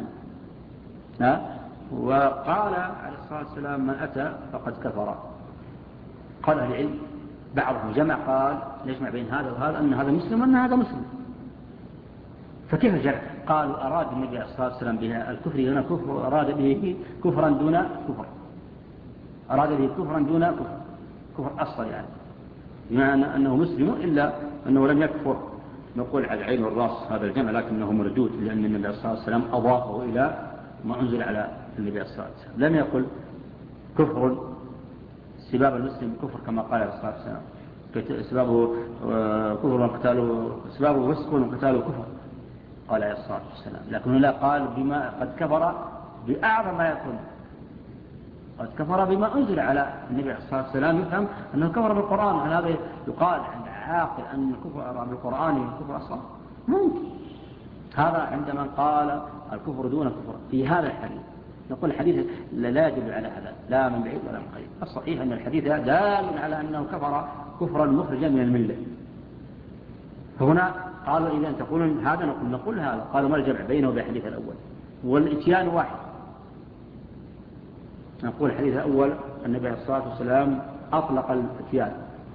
وقال عليه الصلاة والسلام من أتى فقد كفر. قال أهل العلم بعضهم جمع قال نجمع بين هذا وهذا، أن هذا مسلم وأن هذا مسلم، فكيف الجمع؟ قالوا أراد النبي عليه الصلاة والسلام بها الكفر هنا كفر، وأراد به كفرا دون كفر، أراد به كفرا دون كفر، كفر أصل يعني، بمعنى أنه مسلم إلا أنه لم يكفر نقول على العين والرأس هذا الجمع، لكنه مردود، لأن النبي عليه الصلاة والسلام أضافه إلى ما أنزل على النبي عليه الصلاة والسلام. لم يقل كفر سباب المسلم كفر كما قال عليه الصلاة والسلام، سبابه كفر وقتاله، سبابه فسق وقتاله كفر قال عليه الصلاة والسلام. لكن لا قال بما قد كفر بأعظم ما يكون، قد كفر بما أنزل على النبي عليه الصلاة والسلام، يفهم أنه كفر بالقرآن. هل هذا يقال عند عاقل أن الكفر بالقرآن كفر أصلا؟ ممكن. هذا عندما قال الكفر دون كفر في هذا الحديث، نقول الحديث لا يدل على هذا لا من بعيد ولا من قريب. الصحيح أن الحديث دال على أنه كفر كفرا مخرجا من الملة. فهنا قالوا إذا تقولون هذا نقول نقول هذا، قالوا ما الجمع بينه وبين الحديث الأول؟ والإتيان واحد، نقول الحديث الأول النبي عليه الصلاة والسلام أطلق الإتيان،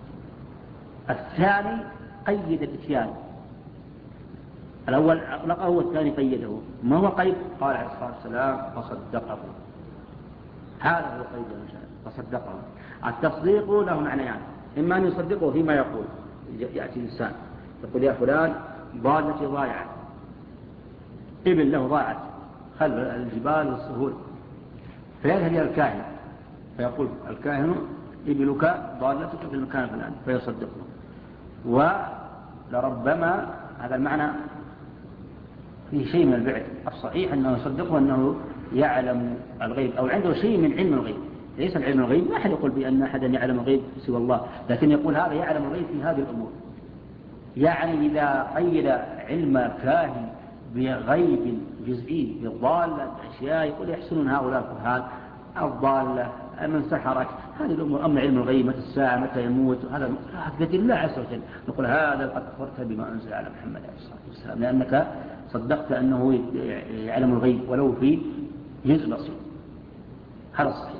الثاني قيد الإتيان. الأول أطلقه والثاني قيده. ما هو قيد؟ قال عليه الصلاة والسلام فصدقه. هذا هو قيد فصدقه. التصديق له معنيان، إما أن يصدقه فيما يقول، يأتي إنسان يقول يا فلان ضالتي ضايعة، ابن له ضاعت خلف الجبال والسهول، فيذهب إلى الكاهن فيقول الكاهن ابنك ضالتك في المكان الفلاني فيصدقه. ولربما هذا المعنى فيه شيء من البعد. الصحيح أنه يصدقه أنه يعلم الغيب أو عنده شيء من علم الغيب. ليس العلم الغيب، ما أحد يقول بأن أحدا يعلم الغيب سوى الله، لكن يقول هذا يعلم الغيب في هذه الأمور. يعني إذا قيد علم كاهن بغيب جزئي بالضالة بأشياء يقول يحسنون هؤلاء الكهان الضالة من سحرك هذه الأمور، أما علم الغيب متى الساعة متى يموت هذا بيد الله عز وجل. نقول هذا قد كفرت بما أنزل على محمد عليه الصلاة والسلام، لأنك صدقت أنه يعلم الغيب ولو في جزء بسيط. هذا صحيح.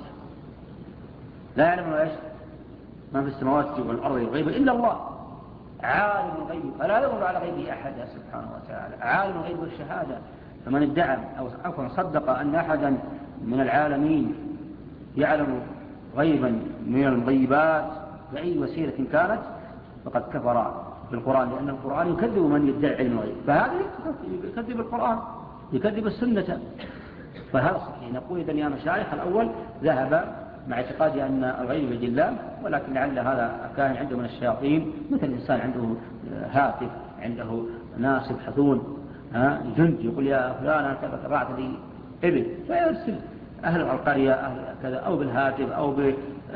لا يعلم ايش ما في السماوات والأرض الغيب إلا الله، عالم الغيب فلا يظهر على غيبه أحد سبحانه وتعالى، عالم الغيب والشهادة. فمن ادعى أو عفوا صدق أن أحدا من العالمين يعلم غيبا من الغيبات بأي وسيلة كانت فقد كفر بالقرآن، لأن القرآن يكذب من يدعي علم الغيب، فهذا يكذب القرآن يكذب السنة. فهذا صحيح. نقول إذن يا مشايخ الأول ذهب مع اعتقادي أن الغيب بيد الله، ولكن لعل هذا كان عنده من الشياطين، مثل الإنسان عنده هاتف عنده ناس يبحثون جند يقول يا فلان تبعت لي ابن، فيرسل أهل القرية أهل كذا أو بالهاتف أو ب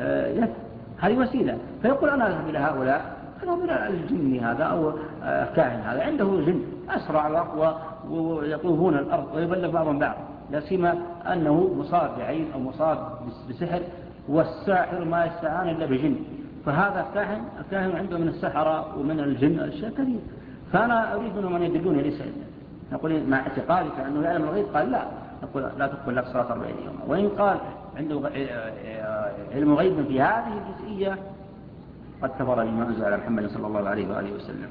هذه وسيلة، فيقول أنا أذهب إلى هؤلاء أذهب إلى الجن هذا أو كاهن هذا عنده جن أسرع وأقوى ويطوفون الأرض ويبلغ بعضهم بعض، لا سيما أنه مصاب بعين أو مصاب بسحر، والساحر ما يستعان إلا بجن، فهذا كاهن الكاهن عنده من السحرة ومن الجن أشياء كثيرة. فأنا أريد منهم أن يدلوني ليس إلا نقول مع اعتقادك أنه يعلم الغيب قال لا، نقول لا تقبل لك صلاة أربعين يوما. وإن قال عنده علم غيب في هذه الجزئية قد كفر بما أنزل على محمد صلى الله عليه وآله وسلم.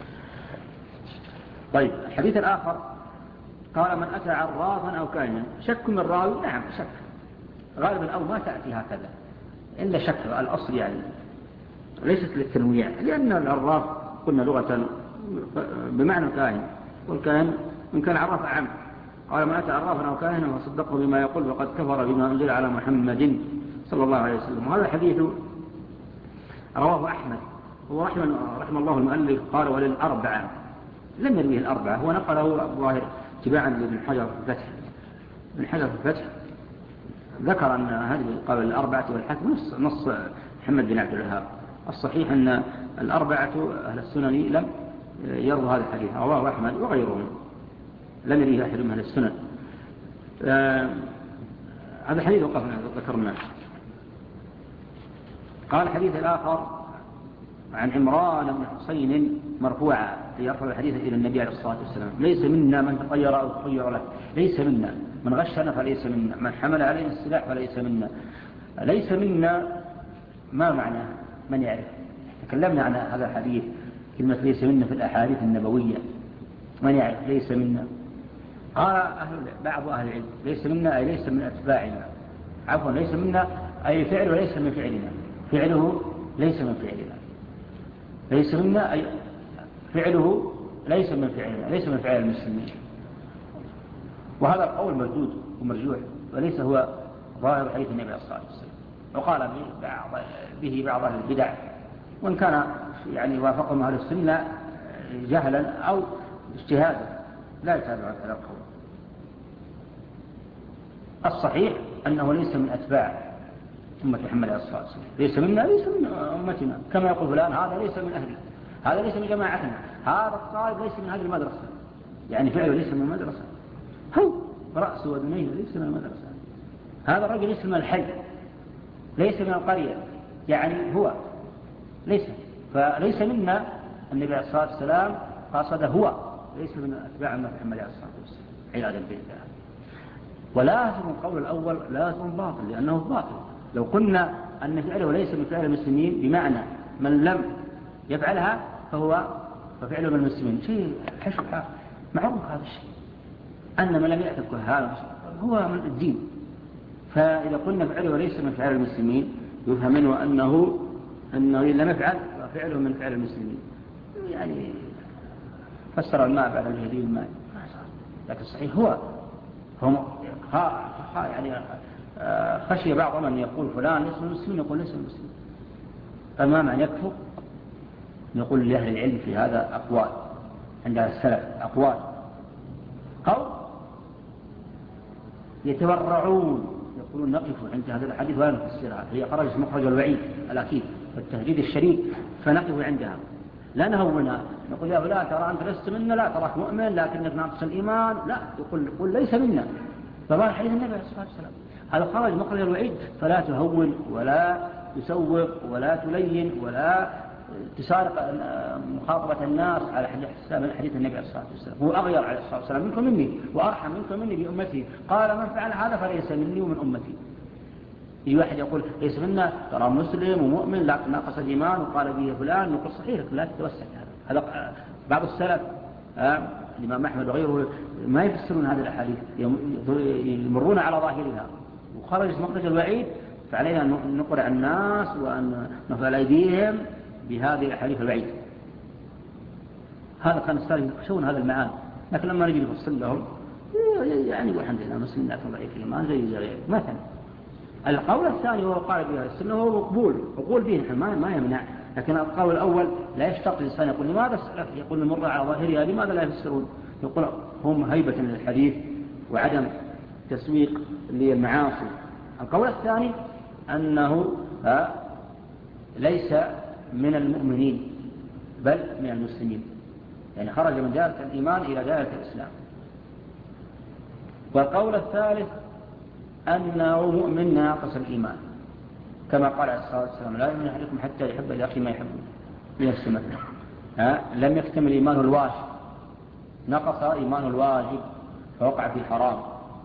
طيب الحديث الآخر قال من أتى عرافا أو كاهنا شك من راوي. نعم شك غالبا أو ما تأتي هكذا إلا شك الأصل يعني ليست للتنويع، لأن العراف قلنا لغة بمعنى الكاهن، والكاهن إن كان عراف عام. قال من أتى عرافا أو كاهنا وصدقه بما يقول وقد كفر بما أنزل على محمد صلى الله عليه وسلم. وهذا الحديث رواه أحمد ورحمه رحم الله المؤلف قال وللأربعة، لم يرويه الأربعة، هو نقله الظاهر تباعا لابن حجر في الفتح. ابن حجر في الفتح ذكر أن هذه قال الأربعة والحاكم نص, نص محمد بن عبد الوهاب. الصحيح أن الأربعة أهل السنن لم يروا هذا الحديث، رواه أحمد وغيرهم لم يرويه أحد من أهل السنن. آه هذا الحديث وقفنا ذكرناه. قال الحديث الآخر عن عمران بن حسين مرفوعا يرفع الحديث إلى النبي عليه الصلاة والسلام ليس منا من تطير أو تطير له، ليس منا من غشنا فليس منا، من حمل علينا السلاح فليس منا. ليس منا ما معنى من يعرف؟ تكلمنا عن هذا الحديث كلمة ليس منا في الأحاديث النبوية، من يعرف ليس منا؟ قال أهل بعض أهل العلم ليس منا أي ليس من أتباعنا، عفوا ليس منا أي فعل وليس من فعلنا، فعله ليس من فعلنا، ليس منا أي فعله ليس من فعلنا ليس من فعل المسلمين. وهذا القول مردود ومرجوح وليس هو ظاهر حديث النبي صلى الله عليه وسلم. وقال به بعض أهل البدع وإن كان يعني وافقهم أهل السنة جهلا أو اجتهادا لا يتابع هذا القول. الصحيح أنه ليس من أتباع أمة محمد عليه الصلاة والسلام، ليس منا ليس من أمتنا، كما يقول فلان هذا ليس من أهلي هذا ليس من جماعتنا هذا الطالب ليس من هذه المدرسة، يعني فعله ليس من المدرسة، هو رأسه ودنيه ليس من المدرسة، هذا الرجل ليس من الحي ليس من القرية، يعني هو ليس. فليس منا النبي عليه الصلاة والسلام قصد هو ليس من أتباع أمة محمد عليه الصلاة والسلام عياذا بالله. ولازم القول الأول لازم باطل لأنه باطل. لو قلنا أن فعله ليس من فعل المسلمين بمعنى من لم يفعلها فهو ففعله من المسلمين شيء حشو معروف هذا الشيء أن من لم يأتي الكهان هو من الدين. فإذا قلنا فعله ليس من فعل المسلمين يفهم منه أنه أنه لم يفعل ففعله من فعل المسلمين. يعني فسر الماء بعد الجديد الماء لكن صحيح هو هم يعني خشي بعض من يقول فلان ليس من المسلمين يقول ليس من المسلمين تماما يكفر. نقول لأهل العلم في هذا أقوال عند السلف أقوال أو يتورعون يقولون نقف عند هذا الحديث ولا نفسرها هي خرجت مخرج الوعيد الأكيد والتهديد الشديد فنقف عندها لا نهونها نقول يا فلان ترى أنت لست منا لا تراك مؤمن لكنك ناقص الإيمان لا يقول, يقول ليس منا فبان حديث النبي عليه الصلاة والسلام هذا خرج مخرج الوعيد فلا تهون ولا تسوق ولا تلين ولا تسارق مخاطبة الناس على حديث النبي عليه الصلاة والسلام. هو أغير عليه الصلاة والسلام منكم مني وأرحم منكم مني بأمتي قال من فعل هذا فليس مني ومن أمتي. يجي واحد يقول ليس منا ترى مسلم ومؤمن لكن ناقص الإيمان وقال به فلان نقول صحيح لا تتوسع هذا. هذا بعض السلف الإمام أحمد وغيره ما يفسرون هذه الأحاديث يمرون على ظاهرها وخرج مخرج الوعيد فعلينا أن نقرأ الناس وأن نفعل أيديهم بهذه الأحاديث الوعيد. هذا كان السلف يخشون هذا المعاني لكن لما نجي نفصل لهم يعني والحمد لله مسلم لكن ضعيف الإيمان زي زي غيره مثلا. القول الثاني هو قال بها السنة هو مقبول مقبول به ما ما يمنع لكن القول الأول لا يشترط الإنسان يقول لماذا السلف يقول نمر على ظاهرها لماذا لا يفسرون يقول هم هيبة للحديث وعدم تسويق للمعاصي. القول الثاني أنه ليس من المؤمنين بل من المسلمين يعني خرج من دائرة الإيمان إلى دائرة الإسلام. والقول الثالث أنه مؤمن ناقص الإيمان كما قال عليه الصلاة والسلام لا يؤمن أحدكم حتى يحب لأخيه ما يحب لنفسه مثلا لم يكتمل إيمانه الواجب نقص إيمانه الواجب فوقع في حرام.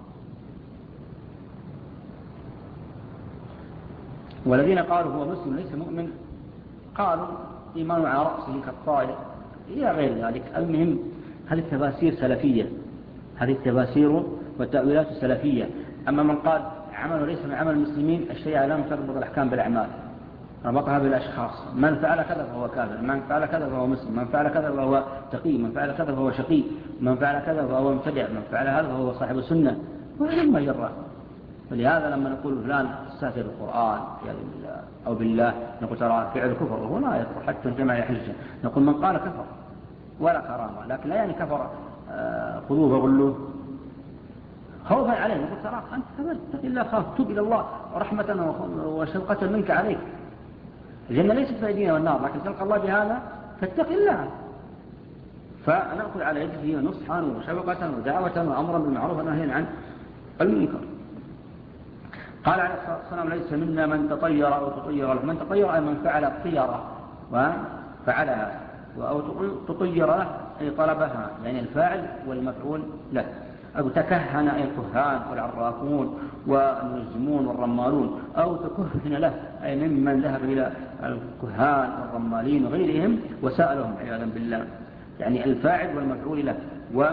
والذين قالوا هو مسلم ليس مؤمن قالوا إيمانه على رأسه كالطائر إلى غير ذلك. المهم هذه التفاسير سلفية هذه التفاسير والتأويلات السلفية. أما من قال عمله ليس من عمل المسلمين الشيعة لم تربط الأحكام بالأعمال ربطها بالأشخاص من فعل كذا فهو كافر من فعل كذا فهو مسلم من فعل كذا فهو تقي من فعل كذا فهو شقي من فعل كذا فهو مبتدع من فعل هذا فهو صاحب السنة وما جرى. ولهذا لما نقول فلان استهزأ بالقرآن أو بالله نقول ترى فعل كفر وهو لا يكفر حتى الجماعة يحجه نقول من قال كفر ولا كرامة لكن لا يعني كفر خذوه وغلوه خوفا عليه نقول ترى أنت كفرت إلا خاف تب إلى الله ورحمة وشفقة منك عليك. الجنة ليست في أيدينا والنار لكن تلقى الله بهذا فاتق الله فنأخذ على يده نصحا وشفقة ودعوة وأمرا بالمعروف ونهيا عن المنكر. قال عليه الصلاة والسلام ليس منا من تطير أو تطير له من تطير أي من فعل الطيرة وفعلها أو تطير له أي طلبها يعني الفاعل والمفعول له أو تكهن أي الكهان والعرافون والمنجمون والرمالون أو تكهن له أي ممن ذهب إلى الكهان والرمالين وغيرهم وسألهم عياذا بالله يعني الفاعل والمفعول له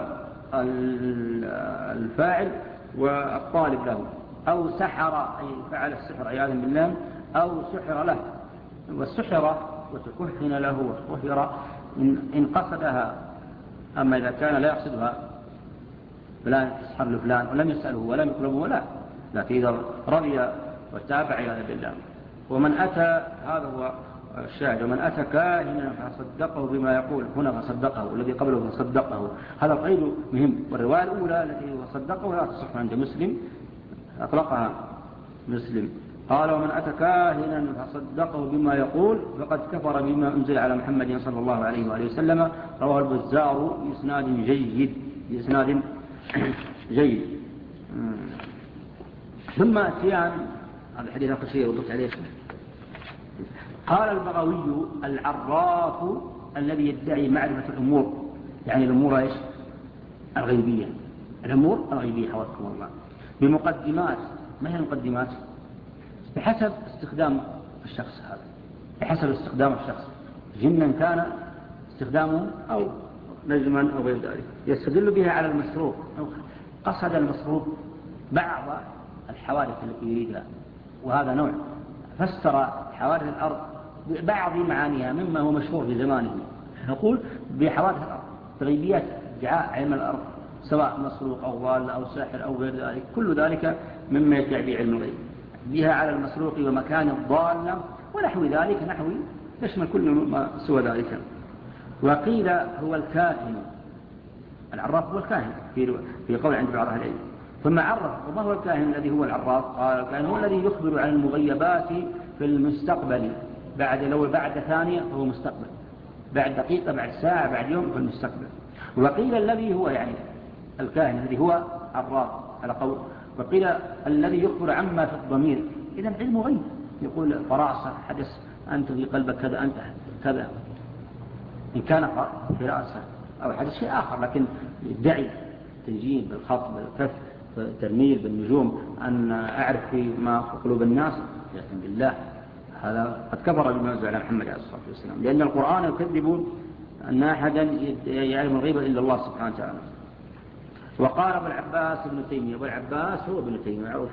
والفاعل والطالب له أو سحر أي فعل السحر عياذا بالله أو سحر له والسحر وتكهن له وطهر إن قصدها. أما إذا كان لا يقصدها فلان يسحر لفلان ولم يسأله ولم يطلبه لا لكن إذا رضي وتابع عياذا بالله. ومن أتى هذا هو الشاهد ومن أتى كاهنا فصدقه بما يقول هنا فصدقه والذي قبله فصدقه هذا قيد مهم. والرواية الأولى التي فصدقه لا تصح عند مسلم أطلقها مسلم قال ومن أتى كاهنا فصدقه بما يقول فقد كفر بما أنزل على محمد صلى الله عليه وآله وسلم. رواه البزار بإسناد جيد بإسناد جيد. ثم أتيان هذا الحديث القصير وضبط عليه. قال البغوي العراف الذي يدعي معرفة الأمور يعني الأمور إيش الغيبية الأمور الغيبية حوالكم الله بمقدمات. ما هي المقدمات؟ بحسب استخدام الشخص هذا، بحسب استخدام الشخص، جنا كان استخدامه أو نجما أو غير ذلك، يستدل بها على المسروق أو قصد المسروق بعض الحوادث التي يريدها، وهذا نوع. فسر حوادث الأرض ببعض معانيها مما هو مشهور في زمانه، نقول بحوادث الأرض تغيبيات ادعاء علم الأرض، سواء مسروق أو ضال أو ساحر أو غير ذلك، كل ذلك مما يدعي به علم الغيب، بها على المسروق ومكان الضالة ونحو ذلك، نحو يشمل كل ما سوى ذلك. وقيل هو الكاهن، العراف هو الكاهن في قول عند بعض أهل العلم. ثم عرف وما هو الكاهن الذي هو العراف؟ قال الكاهن هو الذي يخبر عن المغيبات في المستقبل، بعد لو بعد ثانية فهو مستقبل، بعد دقيقة بعد ساعة بعد يوم في المستقبل. وقيل الذي هو يعني الكاهن الذي هو عراف على قول، وقيل الذي يخبر عما في الضمير. إذن علم غيب، يقول فراسة حدث أنت في قلبك كذا أنت كذا، إن كان فراسة أو حدث شيء آخر، لكن يدعي تنجيم بالخط بالكف ترميل بالنجوم أن أعرف في ما في قلوب الناس، يأتم بالله، هذا قد كفر بما أنزل على محمد عليه الصلاة والسلام، لأن القرآن يكذب أن أحدا يعلم الغيب إلا الله سبحانه وتعالى. وقال أبو العباس ابن تيمية، أبو العباس هو ابن تيمية معروف،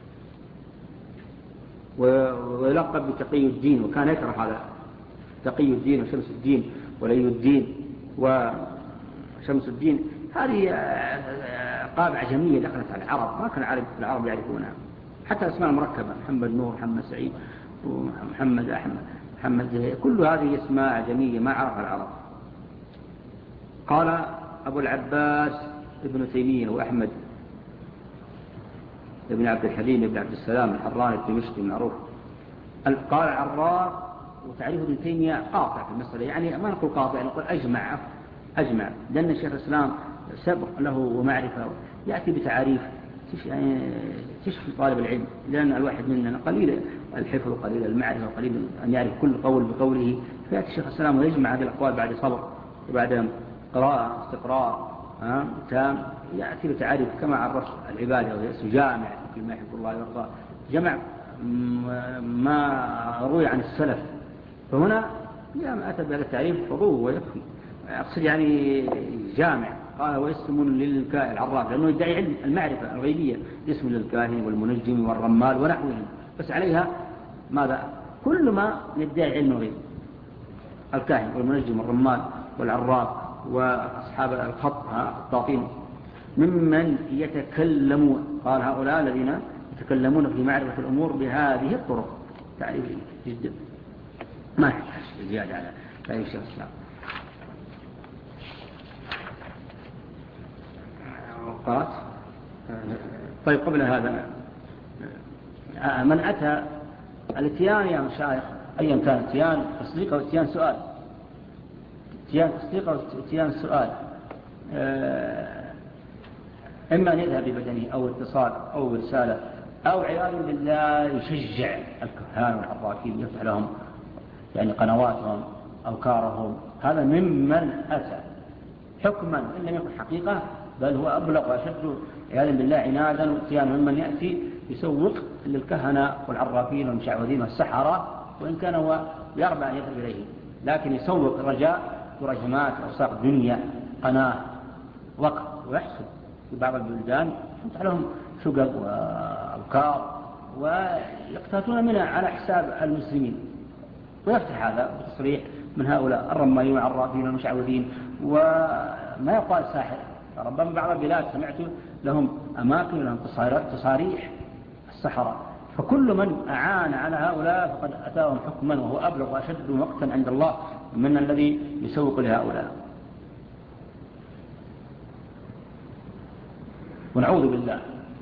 ويلقب بتقي الدين، وكان يكره هذا تقي الدين وشمس الدين ولي الدين وشمس الدين. هذه قابعة جميلة دخلت على العرب، ما كان العرب العرب يعرفونها، حتى اسماء المركبة، محمد نور، محمد سعيد، ومحمد أحمد، محمد زهير، كل هذه اسماء جميلة ما عرفها العرب. قال أبو العباس ابن تيمية وأحمد ابن عبد الحليم ابن عبد السلام الحراني الدمشقي المعروف، قال عراف، وتعريف ابن تيمية قاطع في المسألة، يعني ما نقول قاطع، نقول أجمع أجمع، لأن الشيخ الإسلام سبق له ومعرفة، يأتي بتعاريف تشفي طالب العلم، لأن الواحد مننا قليل الحفظ وقليل المعرفة وقليل أن يعرف كل قول بقوله، فيأتي الشيخ الإسلام ويجمع هذه الأقوال بعد صبر وبعد قراءة استقراء تام، يأتي بتعاريف كما عرف العبادة ويأتي جامع كل ما يحب الله ويرضاه، جمع ما روي عن السلف. فهنا لما أتى بهذا التعريف فضوه ويكفي، أقصد يعني جامع. قال واسم للكاهن العراف، لأنه يدعي علم المعرفة الغيبية، اسم للكاهن والمنجم والرمال ونحوهم، بس عليها ماذا؟ كل ما يدعي علم الغيب، الكاهن والمنجم والرمال والعراف وأصحاب الخط الطاطين، ممن يتكلمون، قال هؤلاء الذين يتكلمون في معرفة الأمور بهذه الطرق. تعريف جدا ما يحتاج زيادة على تعريف الشيخ الإسلام. أوقات. طيب قبل هذا، من أتى الاتيان يا مشايخ أيا كان، اتيان تصديق أو اتيان سؤال، اتيان تصديق أو اتيان سؤال، إما أن يذهب ببدنه أو اتصال أو رسالة أو عياذا بالله يشجع الكهان والعرافين يفتح لهم يعني قنواتهم أو كارهم، هذا ممن أتى حكما إن لم يكن حقيقة، بل هو أبلغ وأشد عياذا بالله عنادا واتيانا، ممن يأتي يسوق للكهنة والعرافين والمشعوذين والسحرة، وإن كان هو يربى أن يذهب إليه، لكن يسوق رجاء ترجمات أوساق دنيا قناة وقت، ويحصل في بعض البلدان يفتح لهم شقق وأبكار ويقتاتون منها على حساب المسلمين، ويفتح هذا بتصريح من هؤلاء الرمالين والعرافين والمشعوذين، وما يقال ساحر. ربما بعض البلاد سمعت لهم أماكن لهم تصاريح السحرة، فكل من أعان على هؤلاء فقد أتاهم حكما، وهو أبلغ وأشد وقتا عند الله من الذي يسوق لهؤلاء، ونعوذ بالله.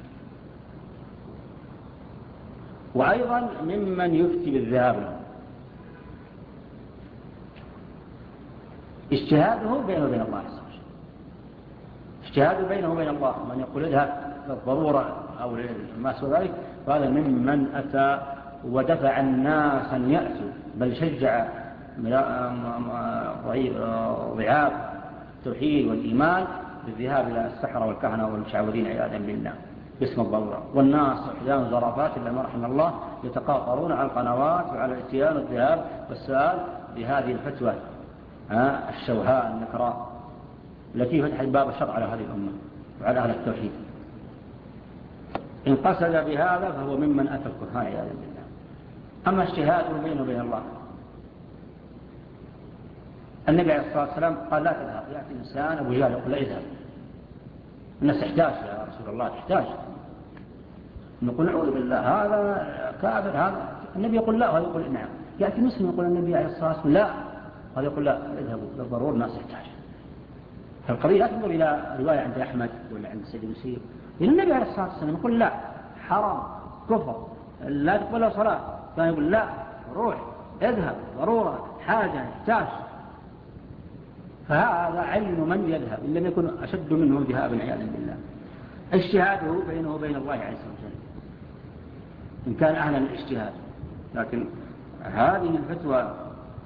وأيضا ممن يفتي بالذهاب له، اجتهاده بينه وبين الله عز وجل، اجتهاده بينه وبين الله، من يقول اذهب للضرورة أو ما سوى ذلك، فهذا ممن أتى ودفع الناس أن يأتوا، بل شجع ضعاف التوحيد والإيمان بالذهاب إلى السحرة والكهنة والمشعوذين عياذا بالله. باسم الضرورة. والناس أحيانا ظرافات إلا ما رحم الله يتقاطرون على القنوات وعلى الاتيان والذهاب والسؤال بهذه الفتوى الشوهاء النكراء التي فتحت باب الشر على هذه الأمة وعلى أهل التوحيد. إن قصد بهذا فهو ممن أتى الكهان عياذا بالله. أما اجتهاده بينه وبين الله، النبي عليه الصلاة والسلام قال لا تذهب. يأتي الإنسان أبو جهل يقول لا اذهب، الناس تحتاج يا رسول الله تحتاج، نقول نعوذ بالله هذا كافر هذا. النبي يقول لا وهذا يقول نعم. يأتي مسلم يقول النبي عليه الصلاة والسلام لا وهذا يقول لا اذهبوا للضرورة الناس تحتاج. فالقضية لا تنظر إلى رواية عند أحمد ولا عند سيد المسير، لأن النبي عليه الصلاة والسلام يقول لا حرام كفر لا تقبل صلاة، ثاني يقول لا روح اذهب ضرورة حاجة تحتاج. فهذا علم من يذهب إن لم يكن أشد منه ذهابا عياذا بالله. اجتهاده بينه وبين الله عز وجل إن كان أهلا للاجتهاد. لكن هذه الفتوى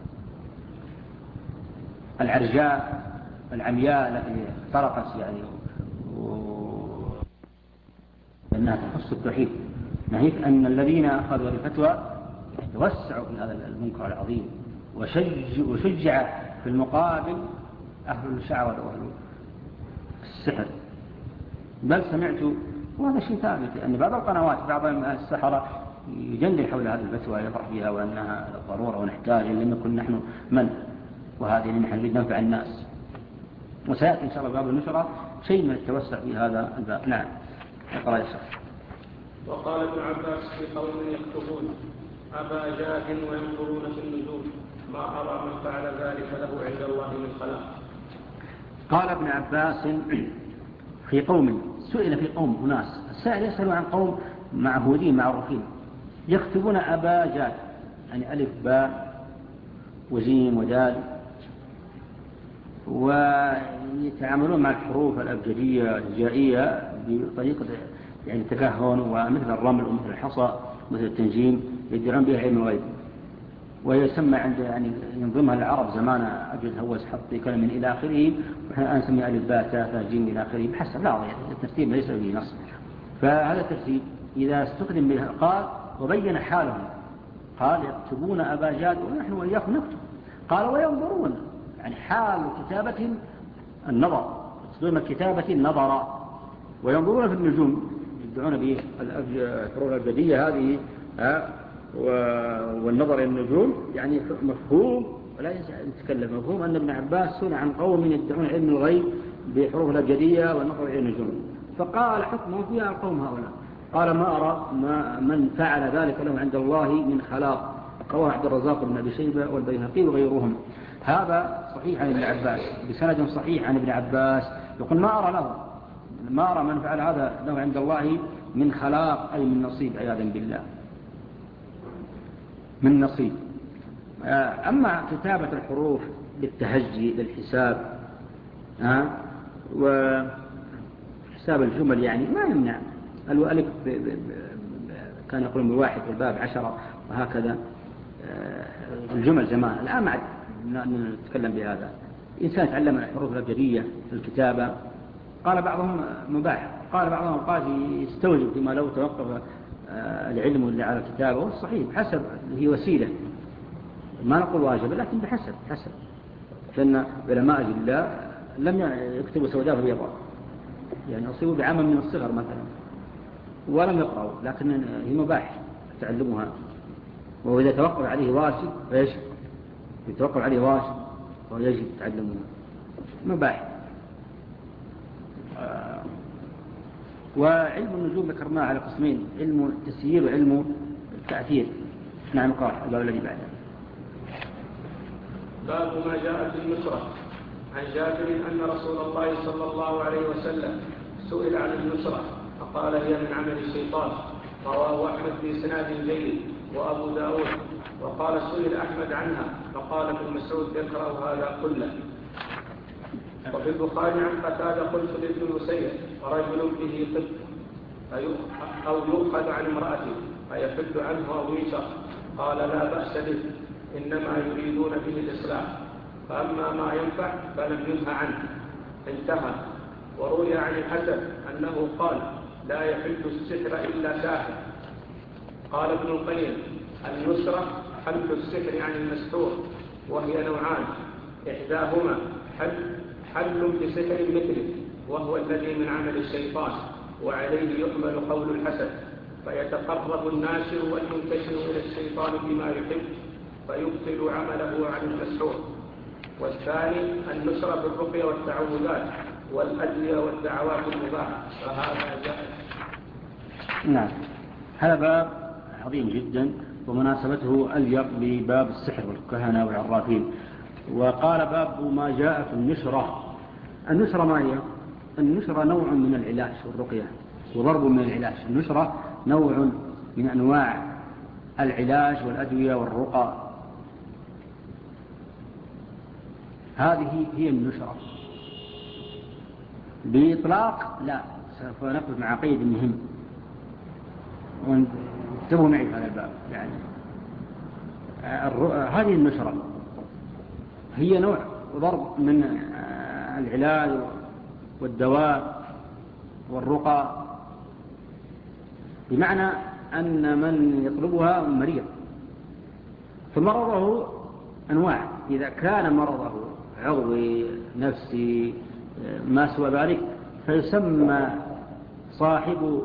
العرجاء العمياء التي اخترقت يعني أنها تخص التوحيد، ناهيك أن الذين أخذوا الفتوى توسعوا في هذا المنكر العظيم وشج وشجع في المقابل أهل الشعر وأهل السحر. بل سمعت وهذا شيء ثابت أن بعض القنوات بعض السحرة يجندل حول هذه الفتوى يفرح بها وأنها ضرورة ونحتاج إن لم نكن نحن من وهذه اللي نحن نريد ننفع الناس. وسيأتي إن شاء الله باب النشرة شيء من التوسع في هذا الباب. نعم. اقرأ يا شيخ. وقال ابن عباس في قوم يكتبون أبا جاه وينظرون في النجوم ما أرى من فعل ذلك له عند الله من خلاق. قال ابن عباس في قوم، سئل في قوم أناس، السائل يسأل عن قوم معهودين معروفين يكتبون أبا جاه يعني ألف باء وجيم ودال، ويتعاملون مع الحروف الأبجدية الهجائية بطريقة يعني تكهن ومثل الرمل ومثل الحصى مثل التنجيم يدعون بها علم الغيب. ويسمى عند يعني ينظمها العرب زمان أجل هوس حط كلمة إلى آخره، ونحن نسمي ألف باء تاء جيم إلى آخره بحسب لا الترتيب ليس به نص. فهذا الترتيب إذا استخدم به قال وبين حالهم قال يكتبون أبا جاد ونحن وإياكم نكتب. قال وينظرون يعني حال كتابة النظر تصديم الكتابة النظر، وينظرون في النجوم يدعون به الحروف الأبجدية هذه والنظر إلى النجوم يعني مفهوم ولا يتكلم مفهوم أن ابن عباس سئل عن قوم يدعون علم الغيب بحروف الأبجدية والنظر إلى النجوم فقال حكمه فيها القوم هؤلاء. قال ما أرى ما من فعل ذلك له عند الله من خلاق. رواه عبد الرزاق بن أبي شيبة والبيهقي وغيرهم. هذا صحيح عن ابن عباس بسند صحيح عن ابن عباس يقول ما أرى له ما أرى من فعل هذا له عند الله من خلاق أي من نصيب عياذا بالله من نصيب. أما كتابة الحروف للتهجي للحساب ها وحساب الجمل يعني ما يمنع الألف كان يقولون بواحد والباب عشرة وهكذا الجمل زمان. الآن ما عاد نتكلم بهذا. إنسان تعلم الحروف الأبجدية في الكتابة قال بعضهم مباح قال بعضهم قال يستوجب فيما لو توقف العلم اللي على الكتابة والصحيح بحسب هي وسيلة ما نقول واجب لكن بحسب حسب لأن علماء الله لم يكتبوا سوداء بيضاء يعني أصيبوا بعمل من الصغر مثلا ولم يقرأوا لكن هي مباح تعلمها. وإذا توقف عليه واجب فيجب يتوقف عليه واجب ويجب تعلمها مباح. آه وعلم النجوم ذكرناه على قسمين علم التسيير وعلم التأثير. نعم قال الباب الذي بعده. باب ما جاء في النصرة. عن جابر أن رسول الله صلى الله عليه وسلم سئل عن النصرة فقال هي من عمل الشيطان. رواه أحمد بإسناد جيد وأبو داود. وقال سئل أحمد عنها فقال ابن مسعود يقرأ هذا كله. وفي البخاري عن قتادة قلت لابن المسيب رجل به طب أو يؤخذ عن امرأته فيحد عنه أو ينشر قال لا بأس به إنما يريدون به الإصلاح فأما ما ينفع فلم ينهى عنه انتهى. وروي عن الحسن أنه قال لا يحل السحر إلا ساحر. قال ابن القيم: النسرة حل السحر عن المسحور، وهي نوعان: إحداهما حل, حل بسحر مثله، وهو الذي من عمل الشيطان، وعليه يحمل قول الحسن، فيتقرب الناشر والمنتشر إلى الشيطان بما يحب فيبطل عمله عن المسحور. والثاني النسرة بالرقية والتعوذات والأدوية والدعوات المباحة، فهذا جائز. نعم، هذا باب عظيم جدا ومناسبته أليق بباب السحر والكهنة والعرافين. وقال باب ما جاء في النشرة. النشرة ما هي؟ النشرة نوع من العلاج والرقية وضرب من العلاج. النشرة نوع من أنواع العلاج والأدوية والرقى، هذه هي النشرة. بإطلاق لا، سوف نقف مع قيد مهم وانتبهوا معي في هذا الباب. يعني هذه النشرة هي نوع ضرب من العلاج والدواء والرقى، بمعنى أن من يطلبها مريض فمرضه أنواع. إذا كان مرضه عضوي نفسي ما سوى ذلك فيسمى صاحب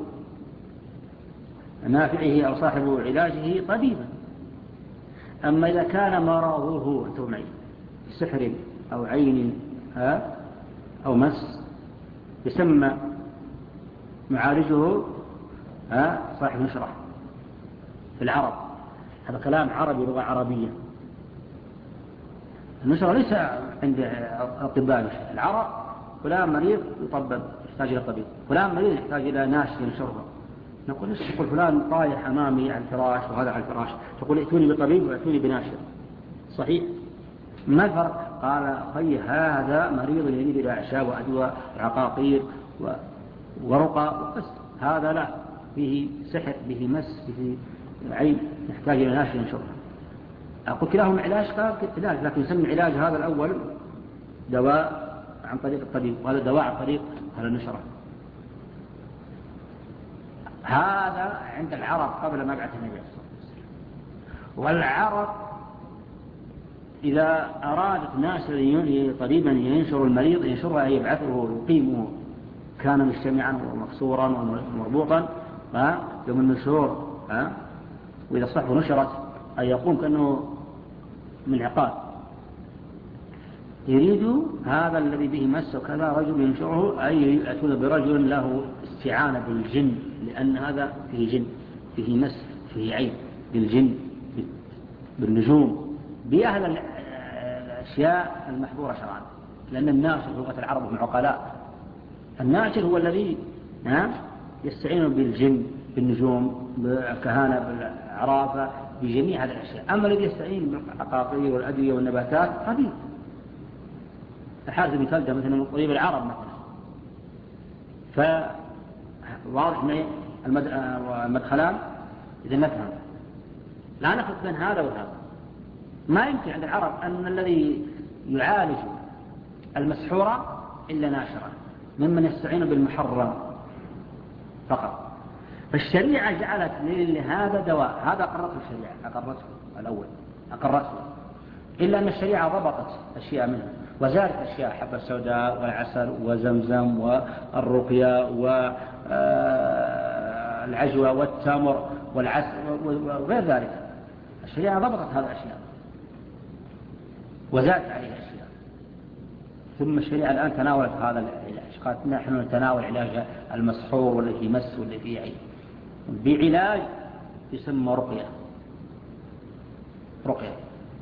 نافعه أو صاحب علاجه طبيبا. أما إذا كان مرضه سحر أو عين أو مس يسمى معالجه صاحب نشرة في العرب. هذا كلام عربي، لغة عربية. النشرة ليس عند أطباء العرب فلان مريض يطبب يحتاج إلى طبيب، فلان مريض يحتاج إلى ناس ينشره. نقول ليش تقول فلان طايح أمامي على الفراش وهذا على الفراش، تقول ائتوني بطبيب وائتوني بناشر. صحيح؟ ما الفرق؟ قال خي هذا مريض يريد إلى أعشاب وأدواء وعقاقير ورقى وقس، هذا لا، فيه سحر، به مس، به عين، يحتاج إلى ناشر ينشرها. أقول كلاهما علاج، قال علاج، لكن يسمي علاج هذا الأول دواء عن طريق الطبيب، وهذا دواء عن طريق هذا النشرة. هذا عند العرب قبل مبعث النبي صلى الله عليه وسلم. والعرب إذا أرادت ناشر طبيبا ينشر المريض ينشرها يبعثه يقيمه، كان مجتمعا ومكسورا ومربوطا يوم النشور، وإذا صح نشرت أن يقوم كأنه من عقاب. يريد هذا الذي به مس وكذا رجل ينشره، أي يأتون برجل له استعانة بالجن، لأن هذا فيه جن، فيه مس، فيه عين، بالجن، بالنجوم، بأهل الأشياء المحظورة شرعا. لأن الناشر لغة العرب هم عقلاء. الناشر هو الذي يستعين بالجن، بالنجوم، بالكهانة، بالعرافة، بجميع هذه الأشياء. أما الذي يستعين بالعقاقير والأدوية والنباتات طبيب. حازم كلدة مثلا من طبيب العرب مثلا. فواضح من المدخلان إذا نفهم، لا نخلط بين هذا وهذا. ما يمكن عند العرب أن الذي يعالج المسحورة إلا ناشرا ممن يستعين بالمحرم فقط. فالشريعة جعلت لهذا دواء، هذا أقرته الشريعة، أقرته الأول أقرته، إلا أن الشريعة ضبطت أشياء منه وزادت أشياء، حبة السوداء والعسل وزمزم والرقية والعجوة والتمر والعسل وغير ذلك. الشريعة ضبطت هذه الأشياء وزادت عليها أشياء. ثم الشريعة الآن تناولت هذا العلاج، قالت نحن نتناول علاج المسحور والذي يمس والذي يعين بعلاج يسمى رقية. رقية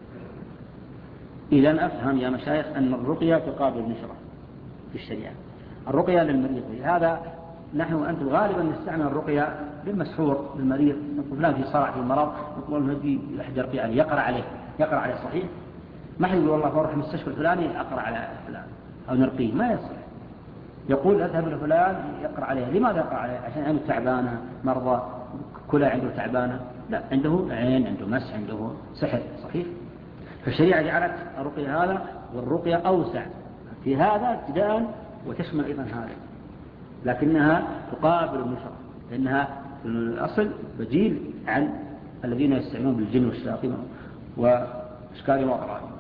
إذن أفهم يا مشايخ أن الرقية تقابل النشرة في الشريعة. الرقية للمريض، هذا نحن وأنتم غالبا نستعمل الرقية للمسحور للمريض. نقول فلان في صرع في مرض، نقول له هدي يحجر فيه عليه، يقرأ عليه، يقرأ عليه. صحيح؟ ما حد يقول والله بروح المستشفى الفلاني أقرأ على فلان أو نرقيه، ما يصح. يقول أذهب لفلان يقرأ عليه. لماذا يقرأ عليه؟ عشان عنده تعبانة، مرضى كلها عنده تعبانة؟ لا، عنده عين، عنده مس، عنده سحر. صحيح؟ فالشريعة جعلت الرقية هذا، والرقية أوسع في هذا ابتداء وتشمل أيضا هذا. لكنها تقابل النشرة، لأنها في الأصل بديل عن الذين يستعينون بالجن والشياطين وأشكالهم وأطرافهم.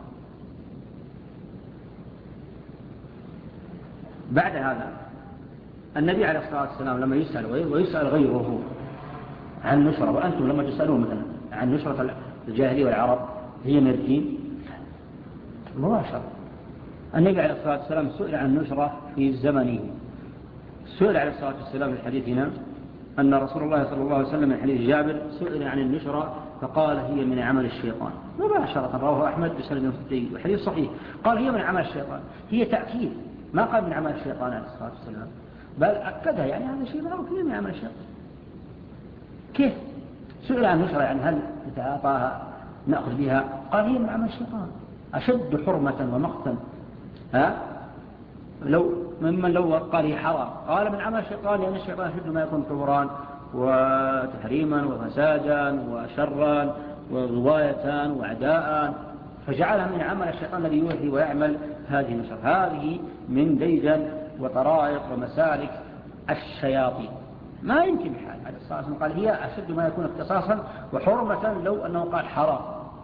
بعد هذا النبي عليه الصلاة والسلام لما يسأل ويسأل غيره عن النشرة، وأنتم لما تسألون مثلا عن نشرة الجاهلية والعرب هي من الدين مباشرة. النبي عليه الصلاة والسلام سئل عن النشرة في زمنه، سئل عليه الصلاة والسلام في حديثنا أن رسول الله صلى الله عليه وسلم من حديث جابر سئل عن النشرة فقال هي من عمل الشيطان مباشرة، رواه أحمد بسند جيد وحديث صحيح. قال هي من عمل الشيطان، هي تأكيد، ما قال من عمل الشيطان عليه الصلاة والسلام، بل أكدها، يعني هذا شيء معروف هي من عمل الشيطان. كيف؟ سئل عن النشرة يعني هل نتعاطاها نأخذ بها؟ قال هي من عمل الشيطان، أشد حرمة ومقتا ها لو ممن لو قال هي حرام. قال من عمل الشيطان لأن الشيطان أشد ما يكون كفران وتحريما وفسادا وشرا وغواية وعداء، فجعلها من عمل الشيطان الذي يوحي ويعمل هذه النشر. هذه من ديدن وطرائق ومسالك الشياطين، ما يمكن حال. عليه الصلاة والسلام قال هي أشد ما يكون اختصاصا وحرمة لو أنه قال حرام.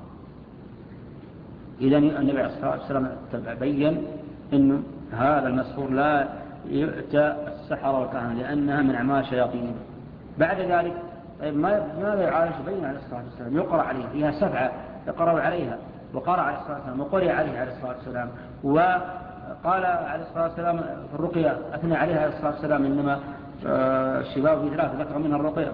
إذن النبي عليه الصلاة والسلام بين أن هذا المسحور لا يؤتى السحرة والكهنة لأنها من أعمال الشياطين. بعد ذلك طيب ماذا يعالج؟ بين عليه الصلاة والسلام يقرأ عليه فيها سبعة يقرأ عليها، وقرأ عليه الصلاة والسلام وقرأ عليه عليه الصلاة والسلام. وقال عليه الصلاة والسلام في الرقية أثنى عليها عليه الصلاة والسلام إنما الشباب في ثلاثة ذكر منها الرقية.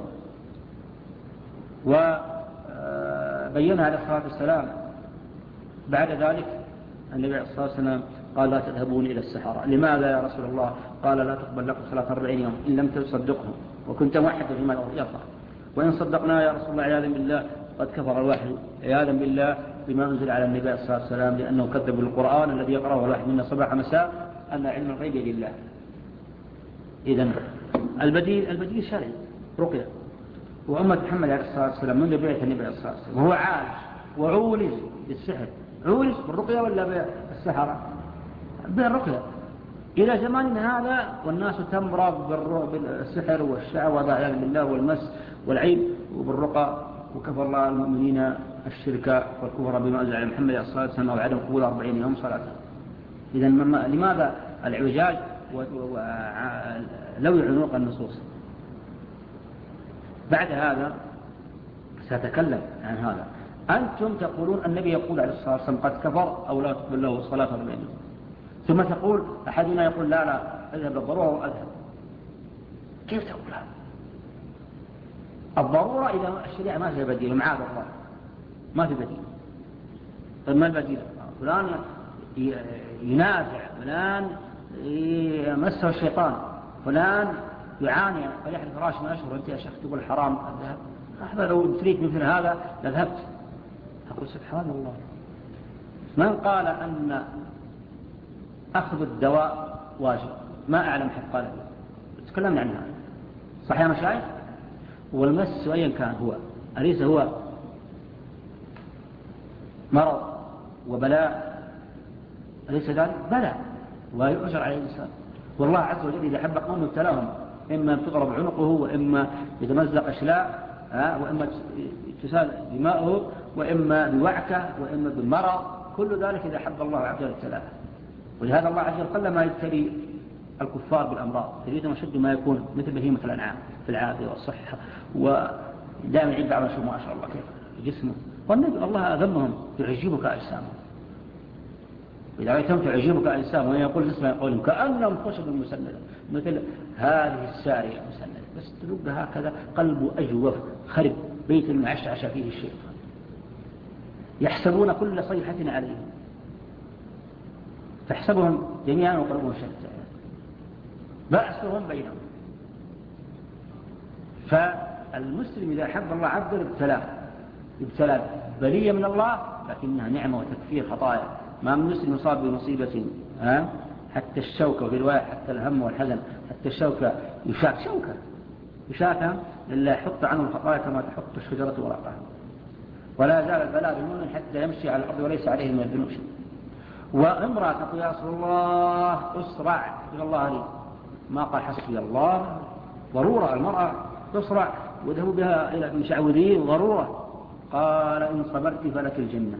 وبين عليه الصلاة والسلام بعد ذلك النبي عليه الصلاة والسلام قال لا تذهبون إلى السحرة. لماذا يا رسول الله؟ قال لا تقبل لكم صلاة أربعين يوم إن لم تصدقهم وكنت موحدا فيما يرضى، وإن صدقنا يا رسول الله عياذا بالله قد كفر الواحد عياذا بالله بما أنزل على النبي عليه الصلاة والسلام لأنه كذب القرآن الذي يقرأه الواحد منا صباح مساء أن علم الغيب لله. إذن البديل البديل شرعي رقية. وأمة محمد عليه الصلاة والسلام منذ بيعة النبي عليه الصلاة والسلام وهو عالج وعولج بالسحر، عولج بالرقية ولا بالسحرة؟ بالرقية. إلى زماننا هذا والناس تمرض بالسحر والشعوذة والعياذ بالله والمس والعين وبالرقى، وكفر الله المؤمنين الشرك والكفر بما أنزل على محمد عليه الصلاة والسلام وعدم قبول أربعين يوم صلاة. إذن لماذا العوجاج لو عنق النصوص؟ بعد هذا سأتكلم عن هذا. أنتم تقولون النبي يقول عليه الصلاة والسلام قد كفر أو لا تقبل له الصلاة أربعين يوم، ثم تقول أحدنا يقول لا لا أذهب الضرورة وأذهب. كيف تقول هذا؟ الضرورة إذا الشريعة ما فيها بديل معاذ الله ما في بديل. طيب ما البديل؟ فلان ينازع، فلان يمسه الشيطان، فلان يعاني فليحل فراش من أشهر وانت يا شيخ تقول حرام الذهب. أحبا لو تريد مثل هذا لذهبت. أقول سبحان الله، من قال أن أخذ الدواء واجب؟ ما أعلم حد قال تكلمنا عن هذا صحيح يا مشايخ؟ والمس أيا كان هو أليس هو مرض وبلاء؟ أليس ذلك؟ بلاء ويؤجر عليه الإنسان. والله عز وجل إذا حب قوم ابتلاهم، إما تضرب عنقه وإما يتمزق أشلاء وإما تسال دماؤه وإما بوعكة وإما بالمرض، كل ذلك إذا حب الله عز وجل ابتلاه. ولهذا الله عز وجل قل ما يبتلي الكفار بالأمراض، تريدهم أشد ما يكون مثل بهيمة الأنعام في العافية والصحة، ودائما يعيب بعض شو ما شاء الله كيف جسمه. والنبي الله أذمهم تعجبك أجسامهم، إذا رأيتهم تعجبك أجسامهم ويقول اسمع قولهم كأنهم خشب مسندة مثل هذه السارية مسندة، بس تلقى هكذا قلبه أجوف خرب بيت المعشعش فيه الشيطان، يحسبون كل صيحة عليهم تحسبهم جميعا وقلبهم شتى بأسهم بينهم. فالمسلم إذا حب الله عبد ابتلاه ابتلاه بلية من الله لكنها نعمة وتكفير خطايا. ما من مسلم يصاب بمصيبة ها حتى الشوكة، وفي رواية حتى الهم والحزن، حتى الشوكة يشاك شوكة يشاكها إلا يحط عنه الخطايا كما تحط الشجرة ورقها. ولا زال البلاء بالمؤمن حتى يمشي على الأرض وليس عليه من الذنوب. وامرأة تقول يا رسول الله أسرع إلى الله لي، ما قال حسبي الله. ضرورة المرأة تصرع وذهبوا بها إلى المشعوذين ضرورة. قال إن صبرت فلك الجنة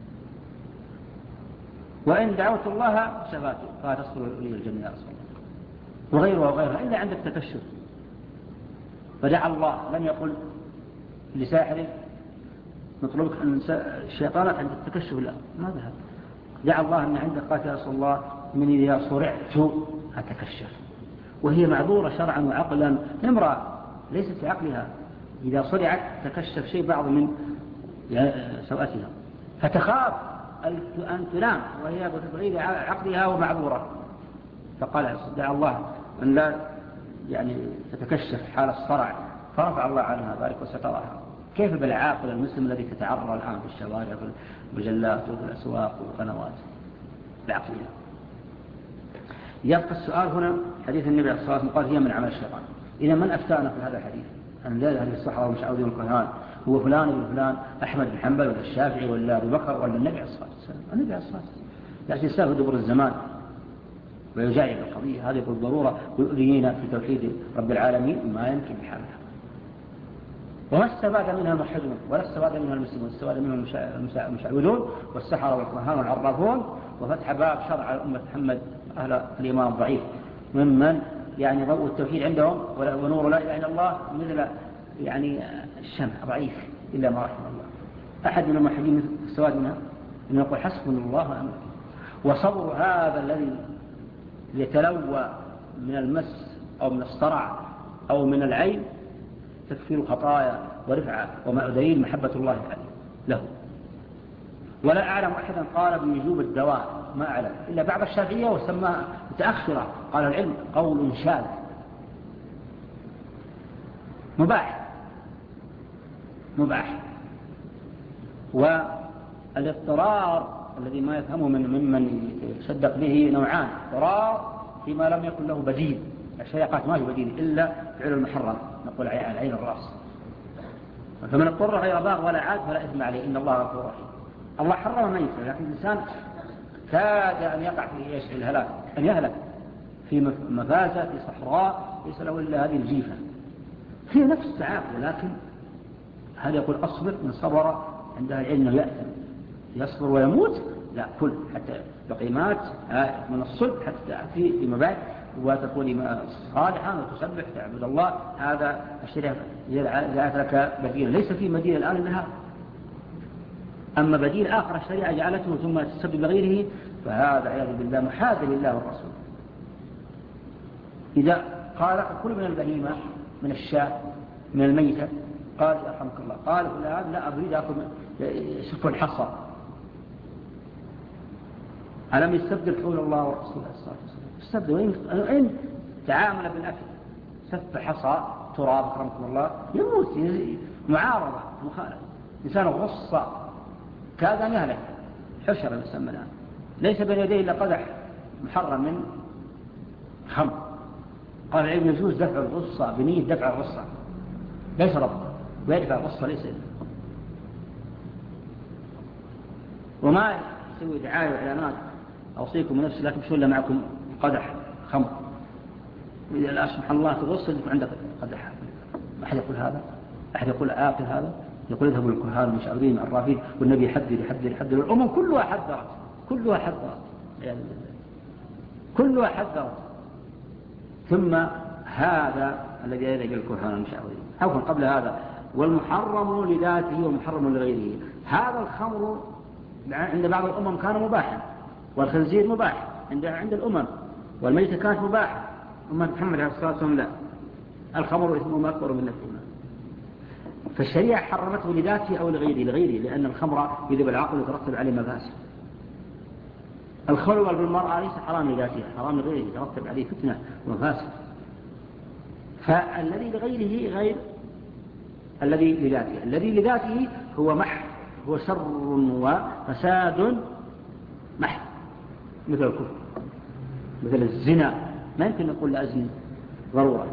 وإن دعوت الله شفاك فتصبر لي الجنة يا رسول الله. وغيرها وغيرها إلا عندك تكشف. فدعا الله لم يقل لساحر نطلبك أن الشيطانات عند التكشف لا ما ذهب. دعا الله أن عندك قال يا رسول الله من إذا صرعت أتكشف. وهي معذورة شرعا وعقلا. امرأة ليست في عقلها إذا صرعت تكشف شيء بعض من سوءتها فتخاف أن تنام وهي بغير عقلها ومعذورة. فقال دعا الله أن لا يعني تتكشف حال الصرع فرفع الله عنها ذلك وسترها. كيف بالعاقل المسلم الذي تتعرى الآن في الشوارع في المجلات وفي الأسواق والقنوات بعقلها. يبقى السؤال هنا حديث النبي عليه الصلاة والسلام قال هي من عمل الشيطان. إذا من أفتانا في هذا الحديث أن لا أهل الصحراء والمشعوذين والكهان هو فلان ابن فلان أحمد بن حنبل ولا الشافعي ولا أبو بكر ولا النبي عليه الصلاة والسلام. النبي عليه الصلاة والسلام لكن يستهدف دبر الزمان ويجاعب القضية هذه بالضرورة ويؤذينا في توحيد رب العالمين ما يمكن بحالها. وما استفاد منها الموحدون ولا استفاد منها المسلمون استفاد منها المشعوذون والسحرة والكهان والعرافون وفتح باب شرع أمة محمد أهل الإيمان الضعيف ممن يعني ضوء التوحيد عندهم ونور لا إله إلا الله مثل يعني الشمع ضعيف إلا ما رحم الله. أحد من الموحدين استفاد منها أن يقول حسبنا الله ونعم الوكيل. وصبر هذا الذي يتلوى من المس أو من الصرع أو من العين تكفير خطايا ورفعة وما دليل محبة الله له. ولا أعلم أحدا قال بوجوب الدواء ما أعلم إلا بعض الشافعية وسماها متأخرة قال العلم قول شاذ مباح مباح. والاضطرار الذي ما يفهمه من ممن يصدق به نوعان. اضطرار فيما لم يكن له بديل. الشريعات ما هي بديل إلا فعل المحرم نقول على عين الرأس. فمن اضطر غير باغ ولا عاد فلا إثم عليه إن الله غفور رحيم. الله حرم ما يفعل لكن الإنسان كاد أن يقع في إيش في الهلاك أن يهلك في مفازة في صحراء ليس له إلا هذه الجيفة. هي نفس التعب ولكن هل يقول أصبر من صبر عندها العلم يأثم يصبر ويموت لا كل حتى بقيمات من الصلب حتى تأتي فيما بعد وتكون صالحا وتسبح تعبد الله. هذا الشريعة جاءت لك بديل ليس في بديل الآن لها. أما بديل آخر الشريعة جعلته ثم تسبب غيره فهذا عياذ بالله محاد لله والرسول. إذا قال كل من البهيمة من الشاة من الميتة قال يرحمك الله قال فلان لا أريد أكل شكر الحصى ألم يستبدل حول الله ورسوله صلى الله عليه وسلم استبدل وإن تعامل بالأكل سف حصى تراب رحمكم الله يموت معارضة مخالفة. إنسان غصة كاد أن يهلك حشر يسمى الآن ليس بين يديه إلا قدح محرم من خمر. قال العلم يجوز دفع الغصة بنية دفع الغصة ليس رب ويدفع الغصة ليس وما يسوي دعاية وإعلانات أوصيكم نفسي لكن شو إلا معكم قدح خمر إذا لا سبحان الله تغص لكم عندك قدح. أحد يقول هذا أحد يقول آكل هذا يقول اذهبوا للكهان المشعوذين العرافين والنبي يحذر يحذر يحذر الأمم كلها حذرت كلها حذرت يعني كلها حذرت. ثم هذا الذي يدعي الكهان المشعوذين عفوا قبل هذا والمحرم لذاته والمحرم لغيره. هذا الخمر عند بعض الأمم كان مباحا والخنزير مباح عند عند الأمم والميتة كانت مباحة. أمة محمد عليه الصلاة والسلام لا الخمر اسمه أكبر من نفسه. فالشريعة حرمته لذاته أو لغيره لغيره لأن الخمر يذهب العقل ويترتب عليه مفاسد. الخلوة بالمرأة ليس حرام لذاته حرام لغيره يترتب عليه فتنة ومفاسد. فالذي لغيره غير الذي لذاته. الذي لذاته هو محض هو شر وفساد محض مثل الكفر مثل الزنا ما يمكن نقول لأزن ضرورة.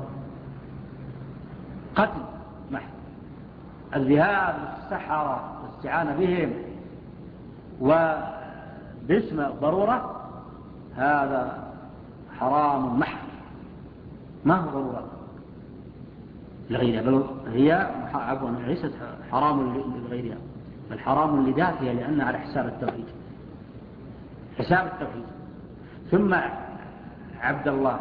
قتل محض الذهاب للسحرة والاستعانة بهم وباسم ضرورة هذا حرام محض ما هو ضرورة لغيرها، بل هي عفوا ليست حرام لغيرها، بل حرام لذاتها لأنها على حساب التوحيد، حساب التوحيد. ثم عبد الله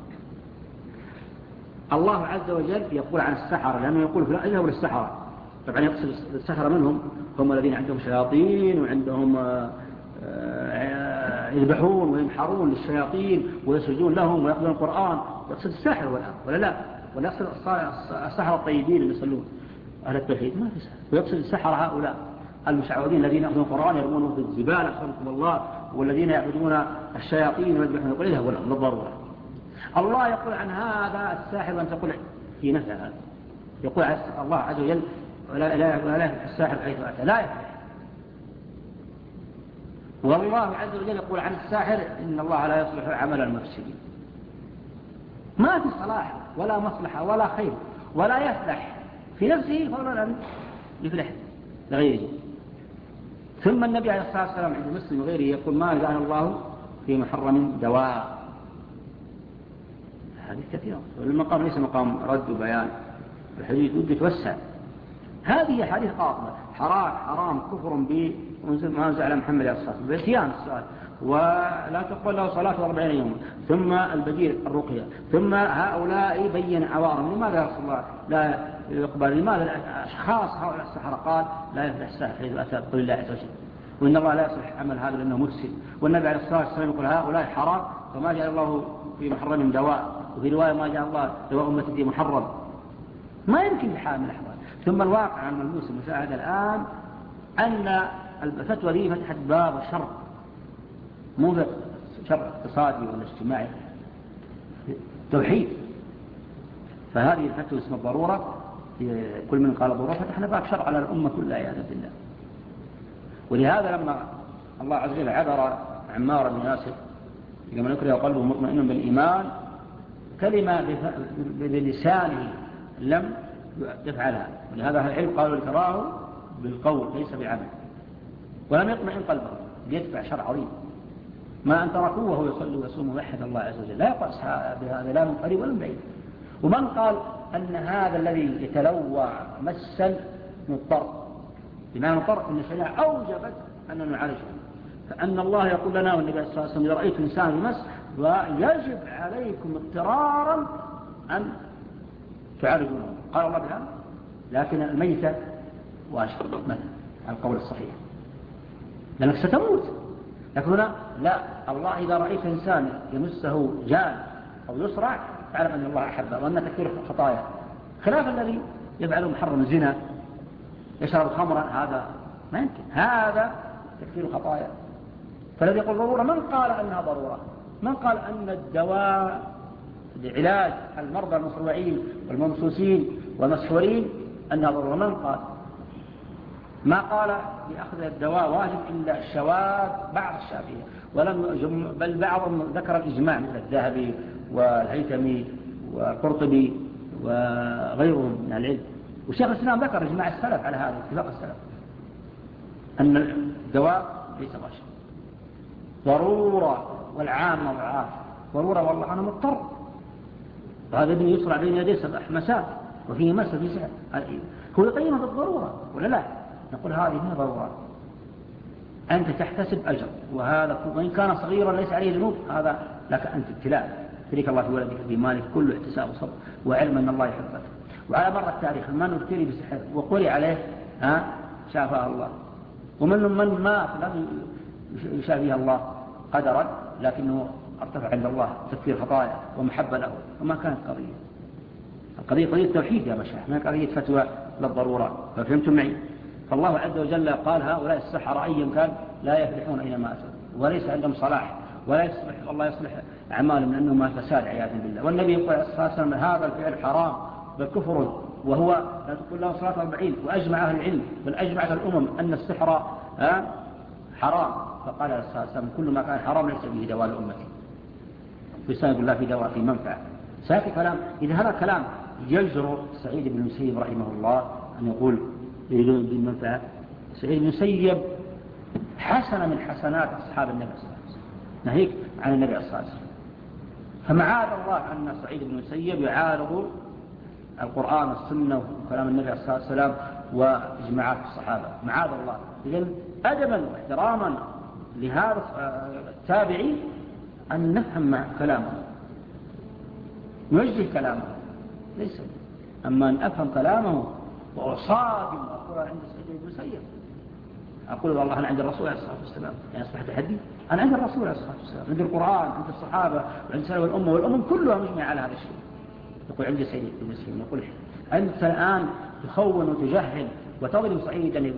الله عز وجل يقول عن السحرة، لأنه يقول لا اذهبوا للسحرة، طبعا يقصد السحرة منهم هم الذين عندهم شياطين وعندهم يذبحون وينحرون للشياطين ويسجدون لهم ويقرؤون القرآن، يقصد الساحر ولا ولا لا، ولا يقصد السحرة الطيبين اللي يصلون أهل التوحيد، ما في سحر. ويقصد السحرة هؤلاء المشعوذين الذين يأخذون القرآن يرمونه في الزبالة أكرمكم الله، والذين يعبدون الشياطين ويذبحون، يقول إذا ولا بالضرورة. الله يقول عن هذا الساحر وأن تقول في نفسه هذا، يقول الله عز وجل ولا لا يفلح الساحر حيث أتى، لا يفلح. والله عز وجل يقول عن الساحر إن الله لا يصلح عمل المفسدين. ما في صلاح ولا مصلحة ولا خير ولا يفلح في نفسه ولا يفلح لغيره. ثم النبي عليه الصلاة والسلام عند مسلم وغيره يقول ما جعل الله في محرم دواء. هذه كثيرة، والمقام ليس مقام رد وبيان، الحديث ود يتوسع. هذه حديث قاطبة، حرام حرام كفر بما أنزل على محمد عليه الصلاة والسلام بإتيان السؤال، ولا تقبل له صلاة أربعين يوما، ثم البديل الرقية، ثم هؤلاء بين عوارهم. لماذا يا رسول الله لا يقبل؟ لماذا الأشخاص هؤلاء السحرة قال لا يفلح الساحر حيث أتى قول الله عز وجل، وإن الله لا يصلح عمل هذا لأنه مفسد. والنبي عليه الصلاة والسلام يقول هؤلاء حرام وما جعل الله في محرم دواء، وفي رواية ما جعل الله دواء أمتي في محرم. ما يمكن بحال من الأحوال. ثم الواقع عن الملموس المشاهد الآن أن الفتوى دي فتحت باب شر، مو شر اقتصادي ولا اجتماعي، توحيد. فهذه الفتوى اسمها الضرورة، كل من قال ضرورة فتحنا باب شر على الأمة كلها عياذا بالله. ولهذا لما الله عز وجل عبر عمار بن ياسر لما نكره قلبه مطمئن بالإيمان، كلمة بلسانه لم يفعلها، ولهذا أهل العلم قالوا الكراهه بالقول ليس بعمل، ولم يطمئن قلبه ليتبع شرع عظيم. ما أن تركوه وهو يصلي ويصوم ويوحد الله عز وجل، لا يقص بهذا لا من قريب ولا من بعيد. ومن قال أن هذا الذي يتلوى مسا مضطر، بمعنى مضطر أن الشريعة أوجبت أن نعالجه، فأن الله يقول لنا والنبي صلى الله عليه وسلم إذا رأيت إنسان بمس ويجب عليكم اضطرارا أن تعالجونه. قال الله بهذا، لكن الميتة واشهر مثلا القول الصحيح لأنك ستموت. لكن هنا لا، الله إذا رأيت إنسان يمسه جان أو يسرع تعلم أن الله أحبه وأن تكفير خطايا، خلاف الذي يفعل محرم الزنا يشرب خمرا، هذا ما يمكن، هذا تكفير خطايا. فالذي يقول ضرورة من قال أنها ضرورة؟ من قال أن الدواء لعلاج المرضى المصروعين والممسوسين والمسحورين أنها ضرورة؟ من قال؟ ما قال بأخذ الدواء واجب إلا الشواذ بعض الشافعية، ولم بل بعضهم ذكر الإجماع مثل الذهبي والهيثمي والقرطبي وغيرهم من العلم. وشيخ الإسلام ذكر إجماع السلف على هذا، اتفاق السلف أن الدواء ليس واجب ضرورة، والعامة ضعاف ضرورة والله أنا مضطر، وهذا ابن يسرع بين يديه سبع مساء وفيه مسا في سعر، هو يقيمها بالضرورة ولا لا؟ نقول هذه هي ضرورة، أنت تحتسب أجر، وهذا وإن كان صغيرا ليس عليه ذنوب، هذا لك أنت ابتلاء، تريك الله في ولدك في مالك كله احتساب وصبر وعلم أن الله يحبك. وعلى مر التاريخ من ابتلي بسحر وقري عليه ها شافها الله، ومن من مات لم يشافيها الله قدرا لكنه ارتفع عند الله تكفير خطايا ومحبة له، وما كانت قضية. القضية قضية توحيد يا مشايخ، ما قضية فتوى للضرورات. ففهمتم معي؟ فالله عز وجل قال هؤلاء السحرة أيا كان لا يفلحون أينما أتوا، وليس عندهم صلاح ولا يصلح الله يصلح أعمالهم لأنهما فساد عياذا بالله. والنبي يقول عليه الصلاة والسلام هذا الفعل حرام بالكفر، وهو لا تقول له صلاة أربعين، وأجمع أهل العلم بل أجمعت الأمم أن السحر حرام. فقال عليه الصلاة والسلام كل ما كان حرام ليس به دواء لأمتي، في سنة الله في دواء في منفعة. سيأتي كلام، إذا هذا كلام يجرؤ سعيد بن المسيب رحمه الله أن يقول بالمنفعة. سعيد بن المسيب حسنة من حسنات أصحاب النبي صلى الله عليه وسلم، ناهيك عن النبي صلى الله عليه وسلم، فمعاذ الله أن سعيد بن المسيب يعارض القرآن والسنة وكلام النبي عليه الصلاة والسلام وإجماعات الصحابة، معاذ الله. إذن أدبا واحتراما لهذا التابعي أن نفهم كلامه، نوجه كلامه، ليس أما أن أفهم كلامه وأصادم أقول عند سعيد بن المسيب، أقول والله أنا عند الرسول عليه الصلاة والسلام، يعني أصبح تحدي. أنا عند الرسول عليه الصلاة والسلام، عند القرآن، عند الصحابة، وعند سلف الأمة، والأمم كلها مجمع على هذا الشيء. يقول عند سعيد بن المسيب، يقول أنت الآن تخون وتجهل وتظلم سعيدا،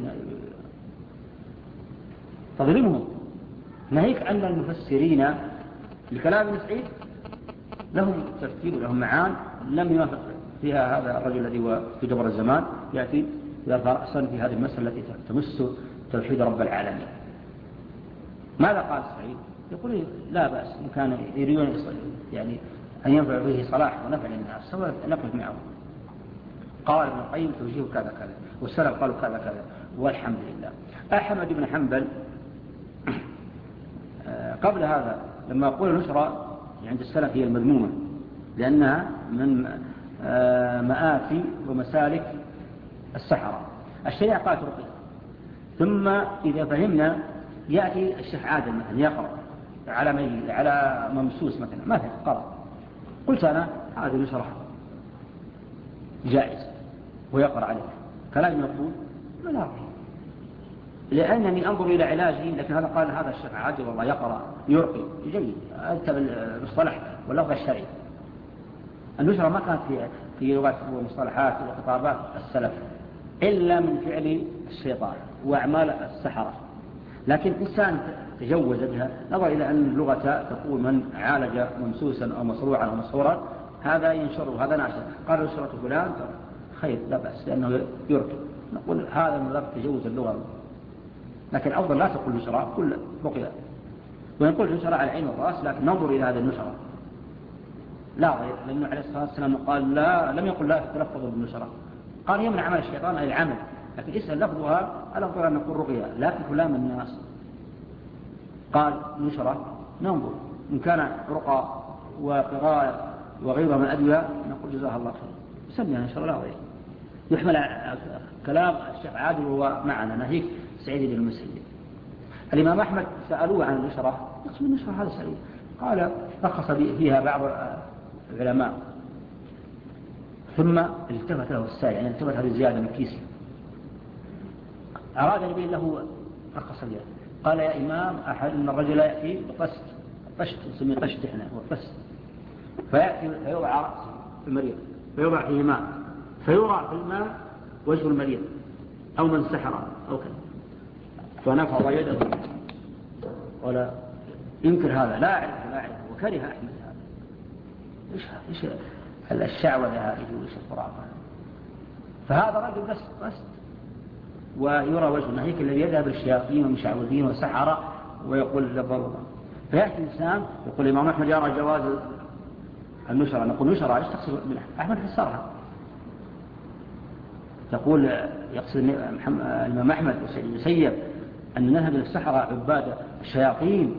تظلمهم. ناهيك أن المفسرين لكلام ابن سعيد لهم ترتيب ولهم معان لم يوافق فيها هذا الرجل الذي هو في جبر الزمان يأتي يرفع رأسا في هذه المسألة التي تمس توحيد رب العالمين. ماذا قال سعيد؟ يقول لا بأس إن كان يريدون يعني أن ينفع به صلاح ونفع للناس سواء نقف معه. قال ابن القيم توجيه كذا كذا، والسلف قالوا كذا كذا، والحمد لله. أحمد بن حنبل قبل هذا لما أقول نشرة عند السلف هي المذمومة لأنها من مآتي ومسالك السحرة، الشريعة قالت رقية. ثم إذا فهمنا يأتي الشيخ عادل مثلا يقرأ على ميل على ممسوس مثلا مثلا قرأ، قلت أنا هذه نشرة جائز ويقرأ عليه، كلام يقول ما لا أقول لأنني أنظر إلى علاجه، لكن هذا قال هذا الشيخ عادل والله يقرأ يرقي جيد، أنت بالمصطلح واللفظ الشرعي. النشرة ما كانت في في لغات ومصطلحات وخطابات السلف إلا من فعل الشيطان وأعمال السحرة، لكن إنسان تجوز بها نظر إلى أن اللغة تقول من عالج ممسوسا أو مصروعا أو مسحورا هذا ينشره هذا ناشر، قال نشرة فلان خير لا بأس لأنه يرقي، نقول هذا من باب تجوز اللغة، لكن أفضل لا تقول نشرة كل رقية، ونقول نشرة على العين والرأس، لكن ننظر إلى هذه النشرة لا غير، لأنه عليه الصلاة والسلام قال لا لم يقل لا تلفظوا بالنشرة، قال هي من عمل الشيطان أي العمل، لكن اسأل لفظها الأفضل أن نقول رقية، لكن كلام الناس قال نشرة ننظر إن كان رقى وقراءة وغيرها من الأدوية نقول جزاها الله خير سميها نشرة لا غير. يحمل كلام الشيخ عادل وهو معنا ناهيك سعيد بن المسيب. الإمام أحمد سألوه عن النشرة، يقصد النشرة هذا سعيد، قال رخص فيها بعض العلماء، ثم التفت له السائل يعني التفت هذه الزيادة من كيسه، أراد يبين له رخص فيها، قال يا إمام أحد إن الرجل يأتي بقسط، قشط نسميه قشط إحنا والقسط، فيأتي فيوضع رأسه في المريض فيوضع فيه ماء فيرى في الماء وجه المريض أو من سحر أو كذا، فنفض يده ولا ينكر هذا لا أعرف لا أعرف وكره أحمد هذا. إيش إيش الشعوذة هذه وإيش الخرافة؟ فهذا رجل بس بس ويرى وجه ناهيك الذي يذهب للشياطين والمشعوذين والسحرة ويقول للضرورة. فيأتي الإنسان يقول الإمام أحمد يرى جواز النشرة، نقول نشرة إيش تقصد منها؟ أحمد فسرها، تقول يقصد الإمام أحمد وسعيد بن المسيب أن نذهب إلى السحرة عباد الشياطين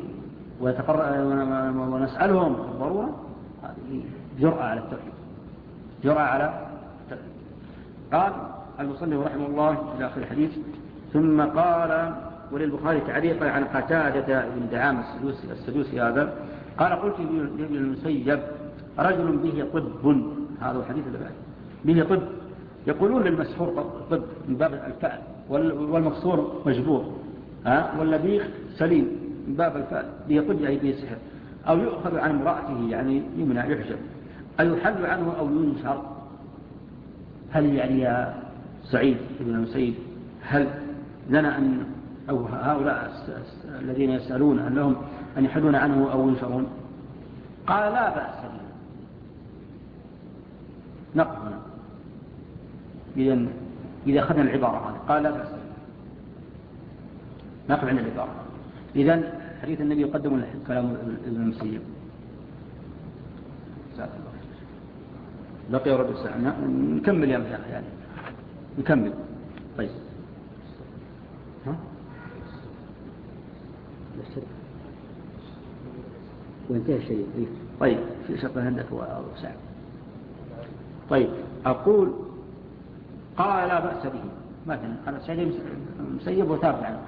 ونسألهم بالضرورة، هذه جرأة على التوحيد، جرأة على التوحيد. قال المصنف رحمه الله إلى آخر الحديث ثم قال وللبخاري تعليقا عن قتادة بن دعامة السدوسي, السدوسي هذا قال قلت لابن المسيب رجل به طب، هذا الحديث اللي بعد به طب، يقولون للمسحور طب من باب الفعل والمكسور مجبور ها واللبيخ سليم من باب الفعل به طب أي به سحر، أو يؤخذ عن امرأته يعني يمنع يحجب، أو يحل عنه أو ينشر. هل يعني يا سعيد بن المسيب هل لنا أن أو هؤلاء الذين يسألون أن لهم أن يحلون عنه أو ينشرون؟ قال لا بأس به نقف هنا إذا إذا أخذنا العبارة هذه قال لا بأس نقف عند العبارة. إذن حديث النبي يقدم كلام ابن المسيب. بقي ربع ساعة نكمل يا مشايخ يعني نكمل. طيب ها وانتهى الشيء. طيب في شق عندك وسعد. طيب أقول قال لا بأس به مثلا هذا سعيد مسيب وتابع عنه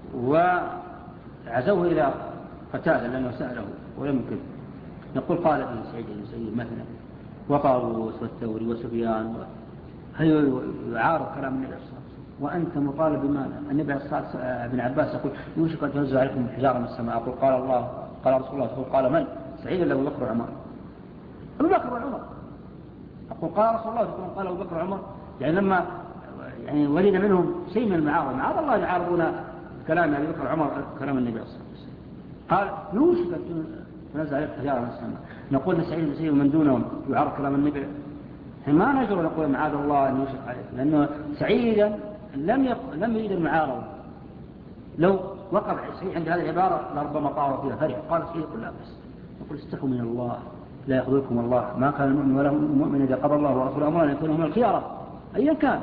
وعزوه إلى قتادة لأنه سأله ولم يمكن نقول قال به سعيد المسيب مثلا وطاووس والثوري وسفيان هل يعارض كلام النبي صلى الله عليه وسلم وأنت مطالب بماذا؟ النبي صلى الله عليه وسلم ابن عباس يقول يوشك أن تنزل عليكم حجارة من السماء. أقول قال الله قال رسول الله تقول قال من؟ سعيد ولا أبو بكر وعمر؟ أبو بكر وعمر. أقول قال رسول الله تقول قال أبو بكر وعمر يعني لما يعني ولد منهم شيء من المعارضة معاذ الله يعارضون كلام أبي بكر وعمر كلام النبي صلى الله عليه وسلم. قال يوشك أن تنزل عليكم حجارة من السماء. نقول سعيد المسيب ومن دونهم يعارض كلام النبي ما نجر نقول معاذ الله أن يوشك عليه لأنه سعيدا لم يق... لم يريد المعارضة. لو وقف سعيد عند هذه العبارة لربما طار فيها فرح قال سعيد يقول لا بس نقول استحوا من الله لا يأخذكم الله ما كان المؤمن ولا المؤمن إذا قضى الله ورسوله أمرا أن يكون هم الخيارة أيا كان.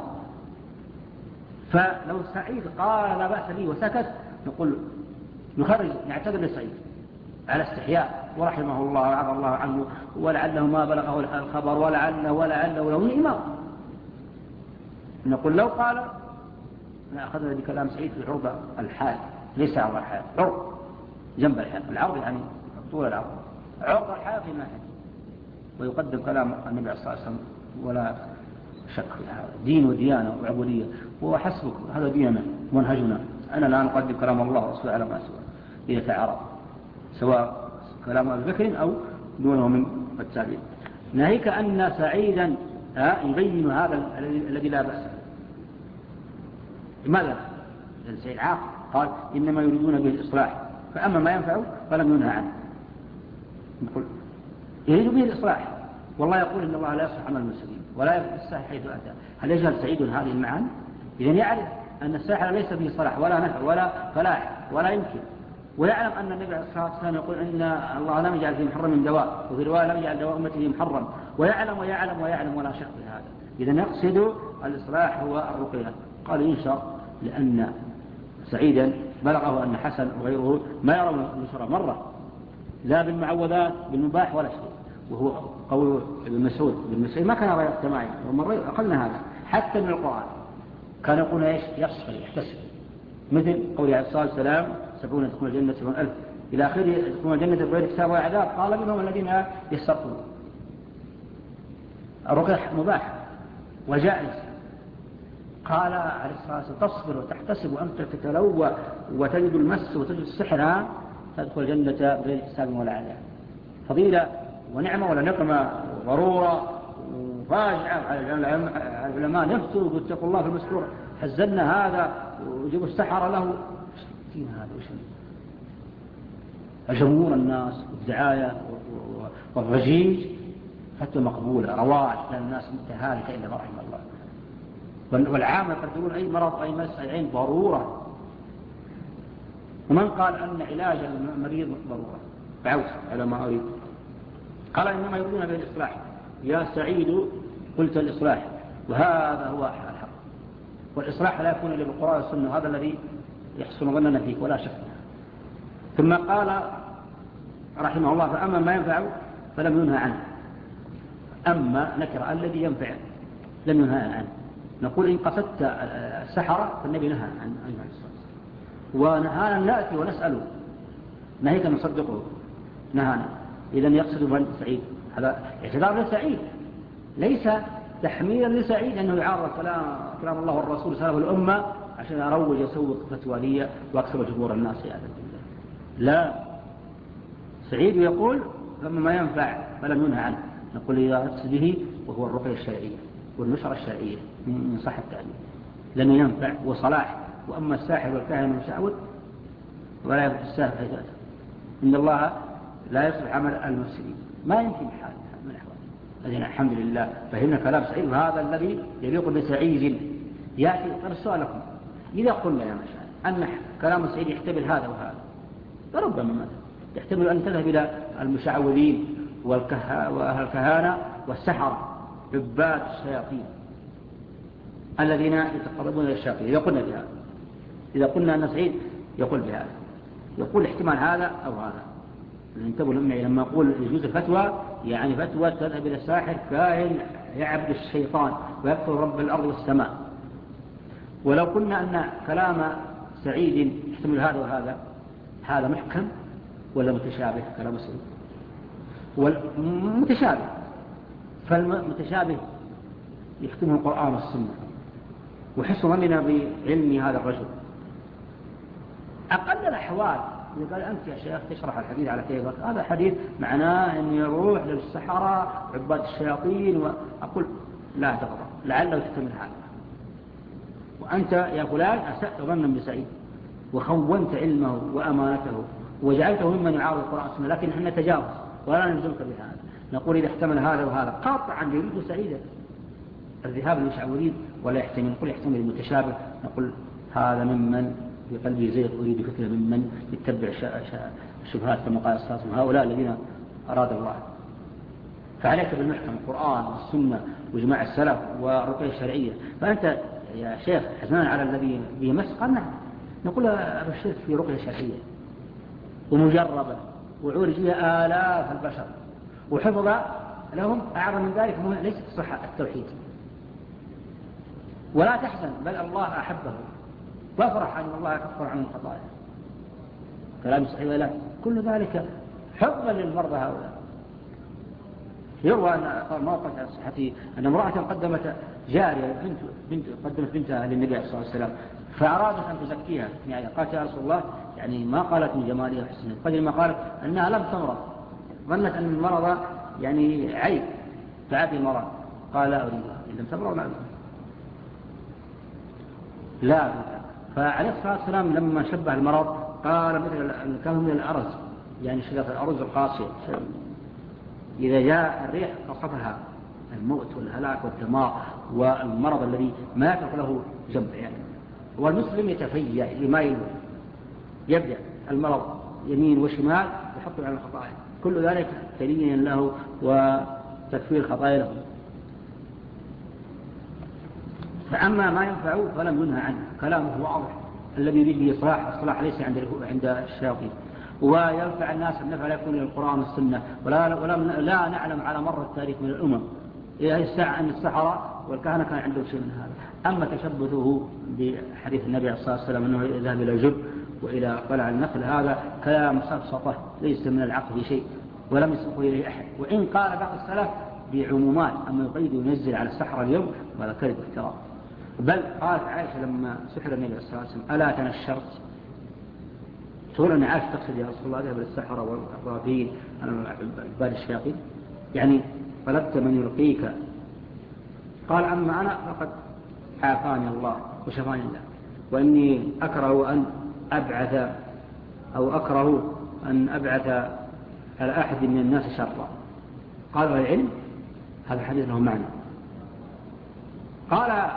فلو سعيد قال لا بأس به وسكت نقول نخرج نعتذر لسعيد على استحياء ورحمه الله وعظ الله عنه ولعله ما بلغه الخبر ولعله ولعله ولو إمام. نقول لو قال نأخذنا بكلام سعيد في عرض الحال ليس عرض الحال عرض جنب الحال العرض يعني طول العرض عرض الحال في ناحية ويقدم كلام النبي صلى الله عليه وسلم ولا شك في هذا دين وديانة وعبودية وحسبك هذا ديننا منهجنا أنا لا نقدم كلام الله ورسوله على ما سوى إذا تعارض سواء كلام أبي بكر أو دونه من التابعين. ناهيك أن سعيدا يبين هذا الذي لا بأس ماذا؟ سعيد عاقل قال إنما يريدون به الإصلاح فأما ما ينفعه فلم ينهى عنه. نقول يريد به الإصلاح والله يقول إن الله لا يصلح عمل المسلمين ولا يفعل الساحر حيث أتى. هل يجهل سعيد هذه المعاني؟ إذن يعرف أن الساحر ليس به صلاح ولا نفع ولا فلاح ولا يمكن ويعلم أن النبي صلى الله عليه وسلم يقول إن الله لم يجعل فيه محرم دواء وفي رواية لم يجعل دواء أمته محرم ويعلم ويعلم ويعلم ولا شك في هذا. إذن يقصد الإصلاح هو الرقية. قال ينشر لأن سعيدا بلغه أن حسن وغيره ما يرون النشر مرة لا بالمعوذات بالمباح ولا شيء وهو قول ابن مسعود ابن مسعود ما كان يرى السماعي ومرة أقلنا هذا حتى من القرآن كان يقول إيش يصفر يحتسب مثل قول عليه الصلاة والسلام سبعون يدخلون الجنة سبعون ألف إلى آخره يدخلون الجنة بغير حساب ولا عذاب قال منهم الذين يسترقون. الرقية مباح وجائز. قال عليه الصلاة والسلام تصبر وتحتسب وأنت تتلوى وتجد المس وتجد السحر تدخل الجنة بغير حساب ولا عذاب. فضيلة ونعمة ولا نقمة ضرورة وفاجعة على العلماء نفسه وقلت اتقوا الله في المسكور حزلنا هذا وجبوا السحر له فين هذا وشن جمهور الناس والدعاية والرجيج حتى مقبولة رواج لأن الناس متهالكة إلا ما رحم الله والعامة يقدرون أي مرض أي مس أي عين ضرورة. ومن قال أن علاج المريض ضرورة بعوث على ما أريد قال إنما يريدون بالإصلاح. يا سعيد قلت الإصلاح وهذا هو الحق والإصلاح لا يكون إلا بالقرآن والسنة هذا الذي يحسن ظننا فيك ولا شك. ثم قال رحمه الله فأما ما ينفع فلم ينهى عنه. أما نكر الذي ينفع لم ينهى عنه. نقول إن قصدت السحرة فالنبي نهى عن أيها الصلاة ونهانا نأتي ونسأله نهيك نصدقه نهانا. إذن يقصد من سعيد هذا اعتذار لسعيد ليس تحميلا لسعيد أنه يعارض كلام كلام الله والرسول سلام الأمة عشان أروج يسوق فتوى لي وأكسب جمهور الناس يا بالله. لا سعيد يقول فما ما ينفع فلم ينهى عنه. نقول إذا أقصد به وهو الرقية الشرعية والنشرة الشرعية من صح التعليم لأنه ينفع وصلاح. وأما الساحر والكاهن والمشعوذ ولا ينفع الساحر حيث أتى إن الله لا يصلح عمل المفسدين ما يمكن حال من الأحوال. الذين الحمد لله فهمنا كلام سعيد وهذا الذي يليق بسعيد. يأتي طيب السؤال لكم إذا قلنا يا مشاهد أن كلام سعيد يحتمل هذا وهذا فربما مثلا يحتمل أن تذهب إلى المشعوذين وأهل الكهانة والسحرة عباد الشياطين الذين يتقربون إلى الشياطين. إذا قلنا بهذا إذا قلنا أن سعيد يقول بهذا يقول احتمال هذا أو هذا انتبهوا لما لما أقول يجوز الفتوى يعني فتوى تذهب إلى الساحر كائن يعبد الشيطان ويكفر رب الأرض والسماء. ولو قلنا أن كلام سعيد يحتمل هذا وهذا، هذا محكم ولا متشابه؟ كلام سعيد والمتشابه، فالمتشابه يحكمه القرآن والسنة، وحسن ظننا بعلم هذا الرجل. أقل الأحوال إذا قال أنت يا شيخ تشرح الحديث على كيفك، هذا حديث معناه أن يروح للسحرة عباد الشياطين، وأقول لا تقرأ لعله يحتمل هذا، وأنت يا فلان أسأت ظنا بسعيد وخونت علمه وأمانته وجعلته ممن يعارض القرآن والسنة، لكن احنا نتجاوز ولا نلزمك بهذا، نقول إذا احتمل هذا وهذا قاطعا يريد سعيدا، الذهاب المشعورين ولا يحتمل، نقول يحتمل المتشابه، نقول هذا ممن في قلبه زيغ يريد فتنة، ممن يتبع الشبهات كما قال الصلاة والسلام، هؤلاء الذين أراد الله. فعليك بالمحكم القرآن والسنة وجماع السلف والرقية الشرعية. فأنت يا شيخ حزنان على الذي بيمس، قال نعم، نقول أبشرك في رقية شرعية ومجربة وعورج فيها آلاف البشر وحفظ لهم أعظم من ذلك ليس صحة التوحيد، ولا تحزن بل الله أحبه وافرح أن الله كفر عن الخطايا، كلام صحيح ولا كل ذلك حفظا للمرضى هؤلاء. يروى أن موقف صحته أن امرأة قدمت جارية بنت بنت قدمت بنتها للنبي صلى الله عليه وسلم، فأرادت أن تزكيها، يعني قالت يا رسول الله، يعني ما قالت من جمالها وحسنها، قدر ما قالت أنها لم تمرض، ظنت أن المرض يعني عيب تعافي المرض، قال لا أريدها إن لم تمرض لا أريدها لا أريدها. فعليه الصلاة والسلام لما شبه المرض قال مثل كان من الأرز، يعني شجرة الأرز القاسية، إذا جاء الريح قصفها الموت والهلاك والدمار والمرض الذي ما يترك له جنب، يعني والمسلم يتفيأ لما يلوي، يبدأ المرض يمين وشمال يحطه على الخطايا، كل ذلك تلين له وتكفير الخطايا له. فأما ما ينفع فلم ينهى عنه، كلامه واضح الذي يريد به إصلاح، الصلاح ليس عند عند الشياطين، وينفع الناس النفع لا يكون للقرآن والسنة، ولا ولا لا نعلم على مر التاريخ من الأمم إلى هذه الساعة أن السحرة والكهنة كان عندهم شيء من هذا. أما تشبثه بحديث النبي صلى الله عليه وسلم أنه يذهب إلى الجب وإلى قلع النخل، هذا كلام سفسطة ليس من العقل شيء ولم يسبقه إليه أحد، وإن قال بعض السلف بعمومات، أما يقيد وينزل على السحرة اليوم ولا كذب افتراء. بل قالت عائشة لما سحر النبي صلى الله عليه وسلم ألا تنشرت، تقول أن عائشة تقصد يا رسول الله ذهب للسحرة والرافين عباد الشياطين، يعني طلبت من يلقيك، قال أما أنا فقد عافاني الله وشفاني الله، وإني أكره أن أبعث أو أكره أن أبعث على أحد من الناس شرا. قال العلم هذا حديث له معنى. قال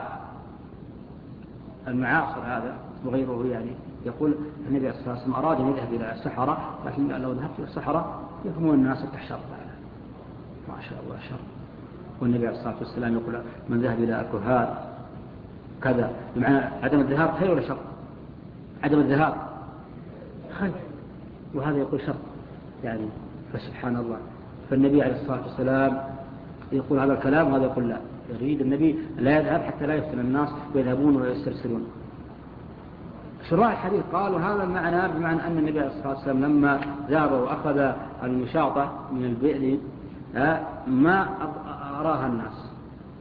المعاصر هذا وغيره يعني يقول النبي صلى الله عليه وسلم أراد أن يذهب إلى السحرة، لكن لو ذهبت إلى السحرة يفهمون الناس تحشر ما شاء الله شر. والنبي عليه الصلاة والسلام يقول من ذهب إلى الكهان كذا، بمعنى عدم الذهاب خير ولا شر؟ عدم الذهاب خير، وهذا يقول شر يعني. فسبحان الله، فالنبي عليه الصلاة والسلام يقول هذا الكلام وهذا يقول لا، يريد النبي لا يذهب حتى لا يفتن الناس ويذهبون ويسترسلون. شراح الحديث قالوا هذا المعنى بمعنى أن النبي عليه الصلاة والسلام لما ذهب وأخذ المشاطة من البئر ما أراها الناس،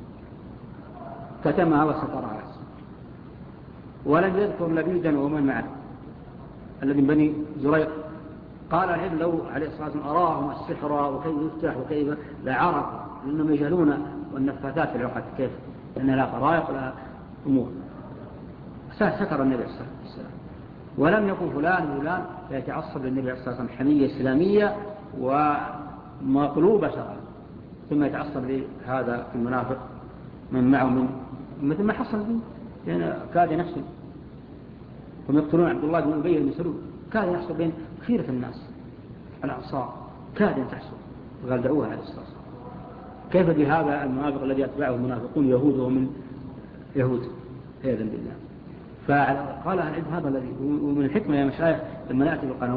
كتمها وسترها، ولم يذكر لبيدا ومن معه الذي بني زريق. قال العلم لو عليه الصلاة والسلام أراهم السحر وكيف يفتح وكيف لعرف، لأنهم يجهلون والنفاثات في العقد كيف، لأنها لا طرائق ولا أمور. ستر النبي عليه الصلاة والسلام، ولم يكن فلان وفلان يتعصب للنبي عليه الصلاة والسلام حمية إسلامية ومطلوبة شرعا ثم يتعصب لهذا المنافق من معه من مثل ما حصل به، لأن كاد نفسه هم يقتلون عبد الله بن أبي بن سلول، كاد يحصل بين كثير في الناس الأنصار، كاد أن تحصل وقال دعوها عليه الصلاة والسلام. كيف بهذا المنافق الذي أتبعه المنافقون يهود ومن يهود عياذا بالله. فقال العلم هذا الذي ومن الحكمة يا مشايخ لما نأتي بالقنوات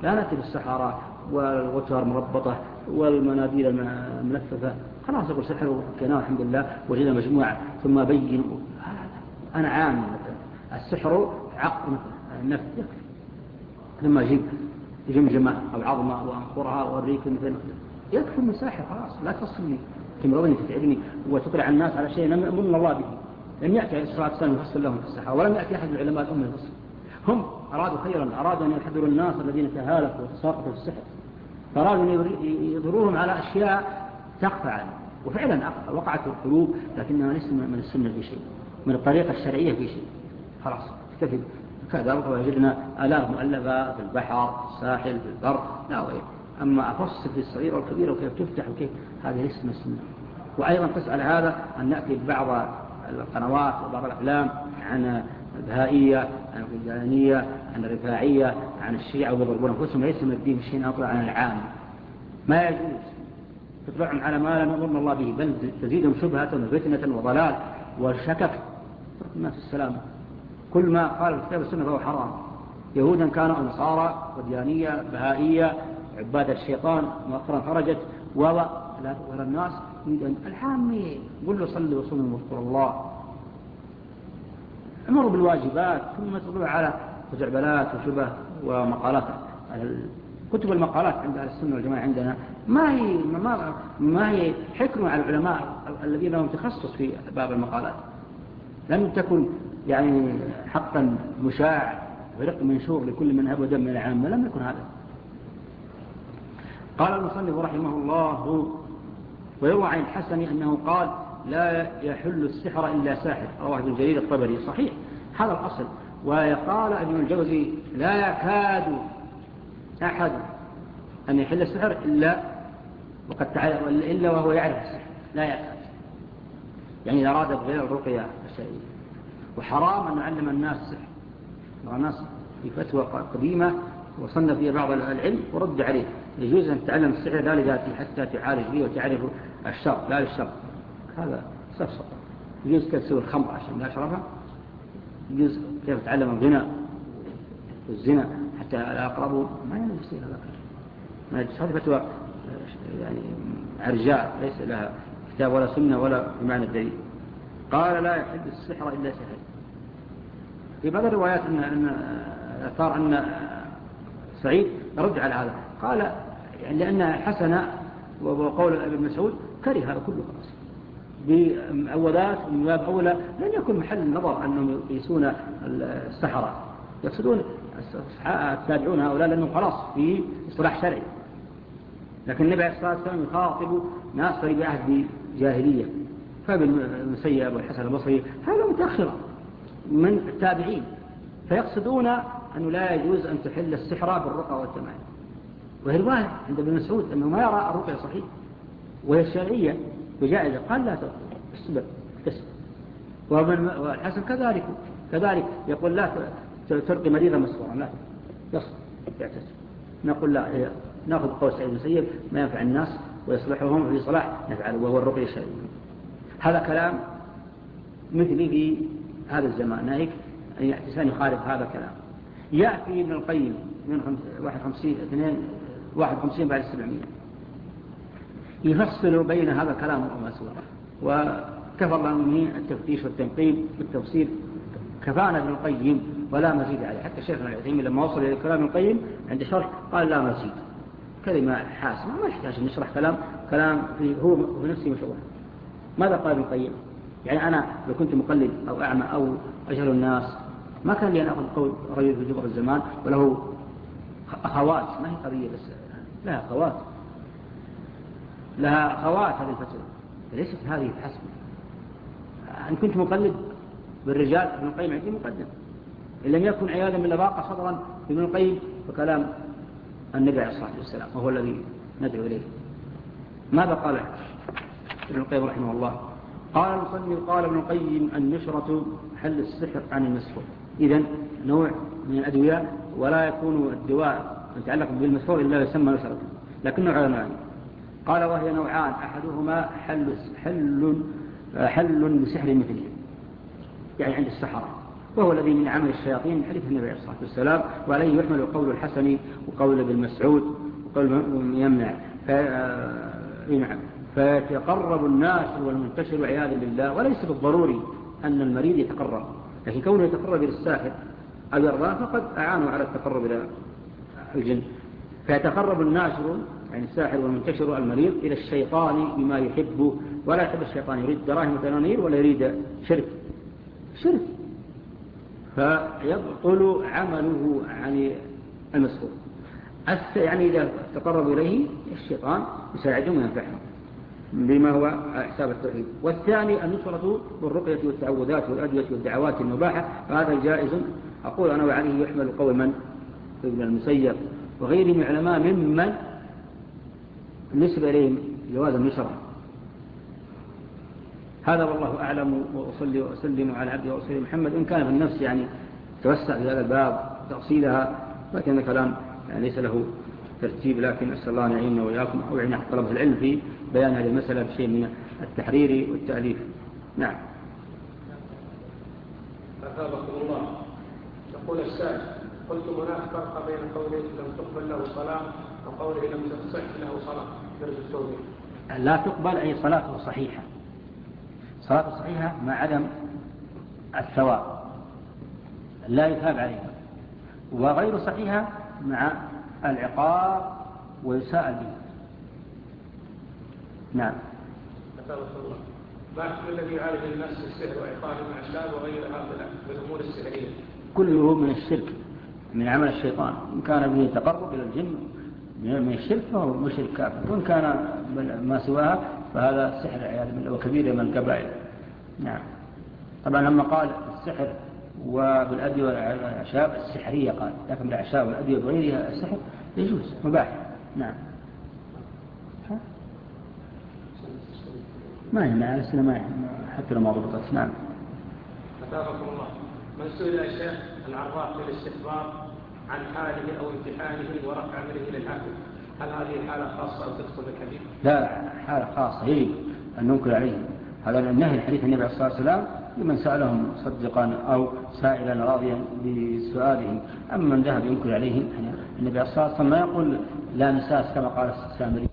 لا نأتي بالسحرة والغتار مربطة والمناديل الملففة خلاص أقول سحر وكنا الحمد لله وجدنا مجموعة ثم أبين. أنا عام مثلا السحر عقل النفس يكفي، لما أجيب جمجمة أو عظمة وأنقرها وأوريك مثلا يكفي من ساحر خلاص، لا تصلني تمرضني تتعبني وتطلع الناس على شيء من الله به. لم يأتي عليه الصلاة والسلام يفصل لهم في السحر، ولم يأتي أحد من علماء الأمة يفصل. هم أرادوا خيرا، أرادوا أن يحذروا الناس الذين تهالكوا وتساقطوا في السحر، فأرادوا أن يضروهم على أشياء تخفى عنه، وفعلا وقعت في القلوب لكنها ليس من السنة في شيء، من الطريقة الشرعية في شيء. خلاص اكتفي كذا. وجدنا آلاف مؤلفة في البحر في الساحل في البر لا غير. أما أفصل في الصغيرة والكبيرة وكيف تفتح وكيف، هذه ليس من السنة. وأيضا تسأل هذا أن نأتي ببعض القنوات وبعض الأفلام عن البهائية عن الجيلانية عن الرفاعية عن الشيعة ويضربون أنفسهم، ليس من الدين شيء أطلع عن العام، ما يجوز تطلعهم على ما لم يأمرنا الله به، بل تزيدهم شبهة وفتنة وضلال وشكك. الناس السلام، كل ما قال الكتاب والسنة فهو حرام، يهودا كانوا نصارى وديانية بهائية عباد الشيطان مؤخرا خرجت ولا تظهر الناس يريد الحامي قل له صلي وصوم واذكر الله، امروا بالواجبات ثم تطلع على خزعبلات وشبه ومقالات. كتب المقالات عند أهل السنة والجماعة عندنا ما هي ما, ما هي حكمة على العلماء الذين لهم تخصص في باب المقالات، لم تكن يعني حقا مشاع فرق منشور لكل من هب ودم من العامة، لم يكن هذا. قال المصنف رحمه الله: ويروى عن الحسن أنه قال: لا يحل السحر إلا ساحر، رواه ابن جرير الطبري. صحيح هذا الأصل. وقال ابن الجوزي: لا يكاد أحد أن يحل السحر إلا وقد تعالى إلا وهو يعرف السحر، لا يكاد، يعني إذا أراد بغير الرقية الشرعية. وحرام أن نعلم الناس السحر. الناس في فتوى قديمة وصلنا فيها بعض العلم ورد عليه، يجوز أن تتعلم السحر لا لذاته حتى تعالج به وتعرف الشر لا للشر، هذا سفسط. يجوز كيف تسوي الخمر عشان لا أشربها، يجوز كيف تتعلم الغنى والزنا حتى لا أقربه، ما يجوز هذا. ما يجوز. هذه فتوى يعني عرجاء ليس لها كتاب ولا سنة ولا بمعنى الدليل. قال: لا يحل السحر إلا سحر. في بعض الروايات أن أن أثار أن سعيد رد على هذا، قال يعني لأن حسن وقول ابن مسعود كره هذا كله خلاص بأولات من باب أولى لن يكن محل النظر أنهم يقيسون السحرة، يقصدون التابعون هؤلاء لأنهم خلاص في اصطلاح شرعي. لكن النبي عليه الصلاة والسلام يخاطب ناس في بعهد جاهلية، فابن المسيب والحسن البصري هذا متأخرة من التابعين، فيقصدون أنه لا يجوز أن تحل السحر بالرقى والتمائم. وهي رواية عند ابن مسعود أنه ما يرى الرقية صحيح وهي الشرعية وجائزة، قال لا تسبب تسبب. والحسن كذلك كذلك يقول لا ترقي مريضا مسحورا، لا يصل يعتزل. نقول لا، نأخذ قول سعيد بن المسيب ما ينفع الناس ويصلحهم في صلاح نفعله وهو الرقية الشرعية. هذا كلام مثلي في هذا الزمان، ناهيك أن يحتسان يخالف هذا الكلام. يأتي ابن القيم من واحد وخمسين اثنين واحد وخمسين بعد السبعمية يفصل بين هذا الكلام وما سواه، وكفى الله من التفتيش والتنقيب بالتفصيل. كفانا ابن القيم ولا مزيد عليه. حتى شيخنا العثيمين لما وصل إلى كلام ابن القيم عند شرح قال لا مزيد، كلمة حاسمة ما يحتاج أن نشرح كلام كلام في هو في نفسه مشوه. ماذا قال ابن القيم؟ يعني أنا لو كنت مقلد أو أعمى أو أجهل الناس ما كان لي أن أخذ قول رجل في جبر الزمان وله أخوات، ما هي قضية بس لها أخوات، لها أخوات هذه الفتوى، ليست هذه الحسب. أن كنت مقلد بالرجال ابن القيم عندي مقدم، إن لم يكن عياذا بالله ضاق صدرا ابن القيم فكلام النبي عليه الصلاة والسلام وهو الذي ندعو إليه. ماذا قال ابن القيم رحمه الله؟ قال المصنف: قال ابن القيم: النشرة حل السحر عن المسحور. إذن نوع من الأدوية ولا يكون الدواء يتعلق بالمسحور إلا يسمى نشرة، لكن نوع نوعان. قال: وهي نوعان: أحدهما حل حل حل بسحر مثله، يعني عند السحرة، وهو الذي من عمل الشياطين من حديث النبي عليه الصلاة والسلام، وعليه يحمل قول الحسن وقول ابن مسعود وقول يمنع. فيتقرب الناشر والمنتشر والعياذ بالله، وليس بالضروري أن المريض يتقرب، لكن كونه يتقرب إلى الساحر أو يرضاه فقد أعانوا على التقرب إلى الجن. فيتقرب الناشر يعني الساحر والمنتشر المريض إلى الشيطان بما يحبه، ولا يحب الشيطان يريد دراهم وتنانير ولا يريد شرك شرك فيبطل عمله عن المسحور. يعني إذا تقرب إليه الشيطان يساعدهم وينفعهم بما هو حساب التوحيد. والثاني النصرة بالرقية والتعوذات والأدوية والدعوات المباحة، فهذا جائز. أقول أنا وعليه يحمل قول من ابن المسيب وغيره من علماء ممن نسب إليهم جواز النشرة. هذا والله أعلم، وأصلي وأسلم على عبده ورسوله محمد. إن كان في النفس يعني توسع في هذا الباب تأصيلها، لكن كلام يعني ليس له ترتيب، لكن أسأل الله أن يعيننا وإياكم أو يعين طلبة العلم في بيان هذه المسألة بشيء من التحرير والتأليف. نعم. أثابكم الله. يقول السائل: قلت هناك فرق بين قوله لم تقبل له صلاة وقوله لم تصح له صلاة درس التوبة. لا تقبل أي صلاة صحيحة، صلاة صحيحة مع عدم الثواب لا يثاب عليها، وغير صحيحة مع العقاب ويساءل به. نعم. أثابكم الله. ما حكم الذي يعالج الناس بالسحر وعقاب مع الشاب وغيرها من الأمور السحرية؟ كله من الشرك، من عمل الشيطان. إن كان به تقرب إلى الجن من الشرك فهو مشرك كافر، وإن كان ما سواها فهذا سحر عياذ بالله وكبير من الكبائر. نعم. طبعا لما قال السحر وبالأدوية والأعشاب السحرية قال، لكن بالأعشاب والأدوية وغيرها السحر يجوز مباح. نعم. ما هي مع السنة ما حتى لما ضبطت. نعم. أثابكم الله. من سئل الشيخ العراف للاستخبار عن حاله أو امتحانه ورفع أمره للحاكم، هل هذه حالة خاصة أو تدخل الحديث؟ لا، حالة خاصة يجب أن ننكر عليه. هذا النهي الحديث النبي عليه الصلاة والسلام لمن سألهم مصدقا أو سائلا راضيا بسؤالهم. أما من ذهب ينكر عليهم النبي عليه الصلاة والسلام ما يقول لا نساس كما قال السامري.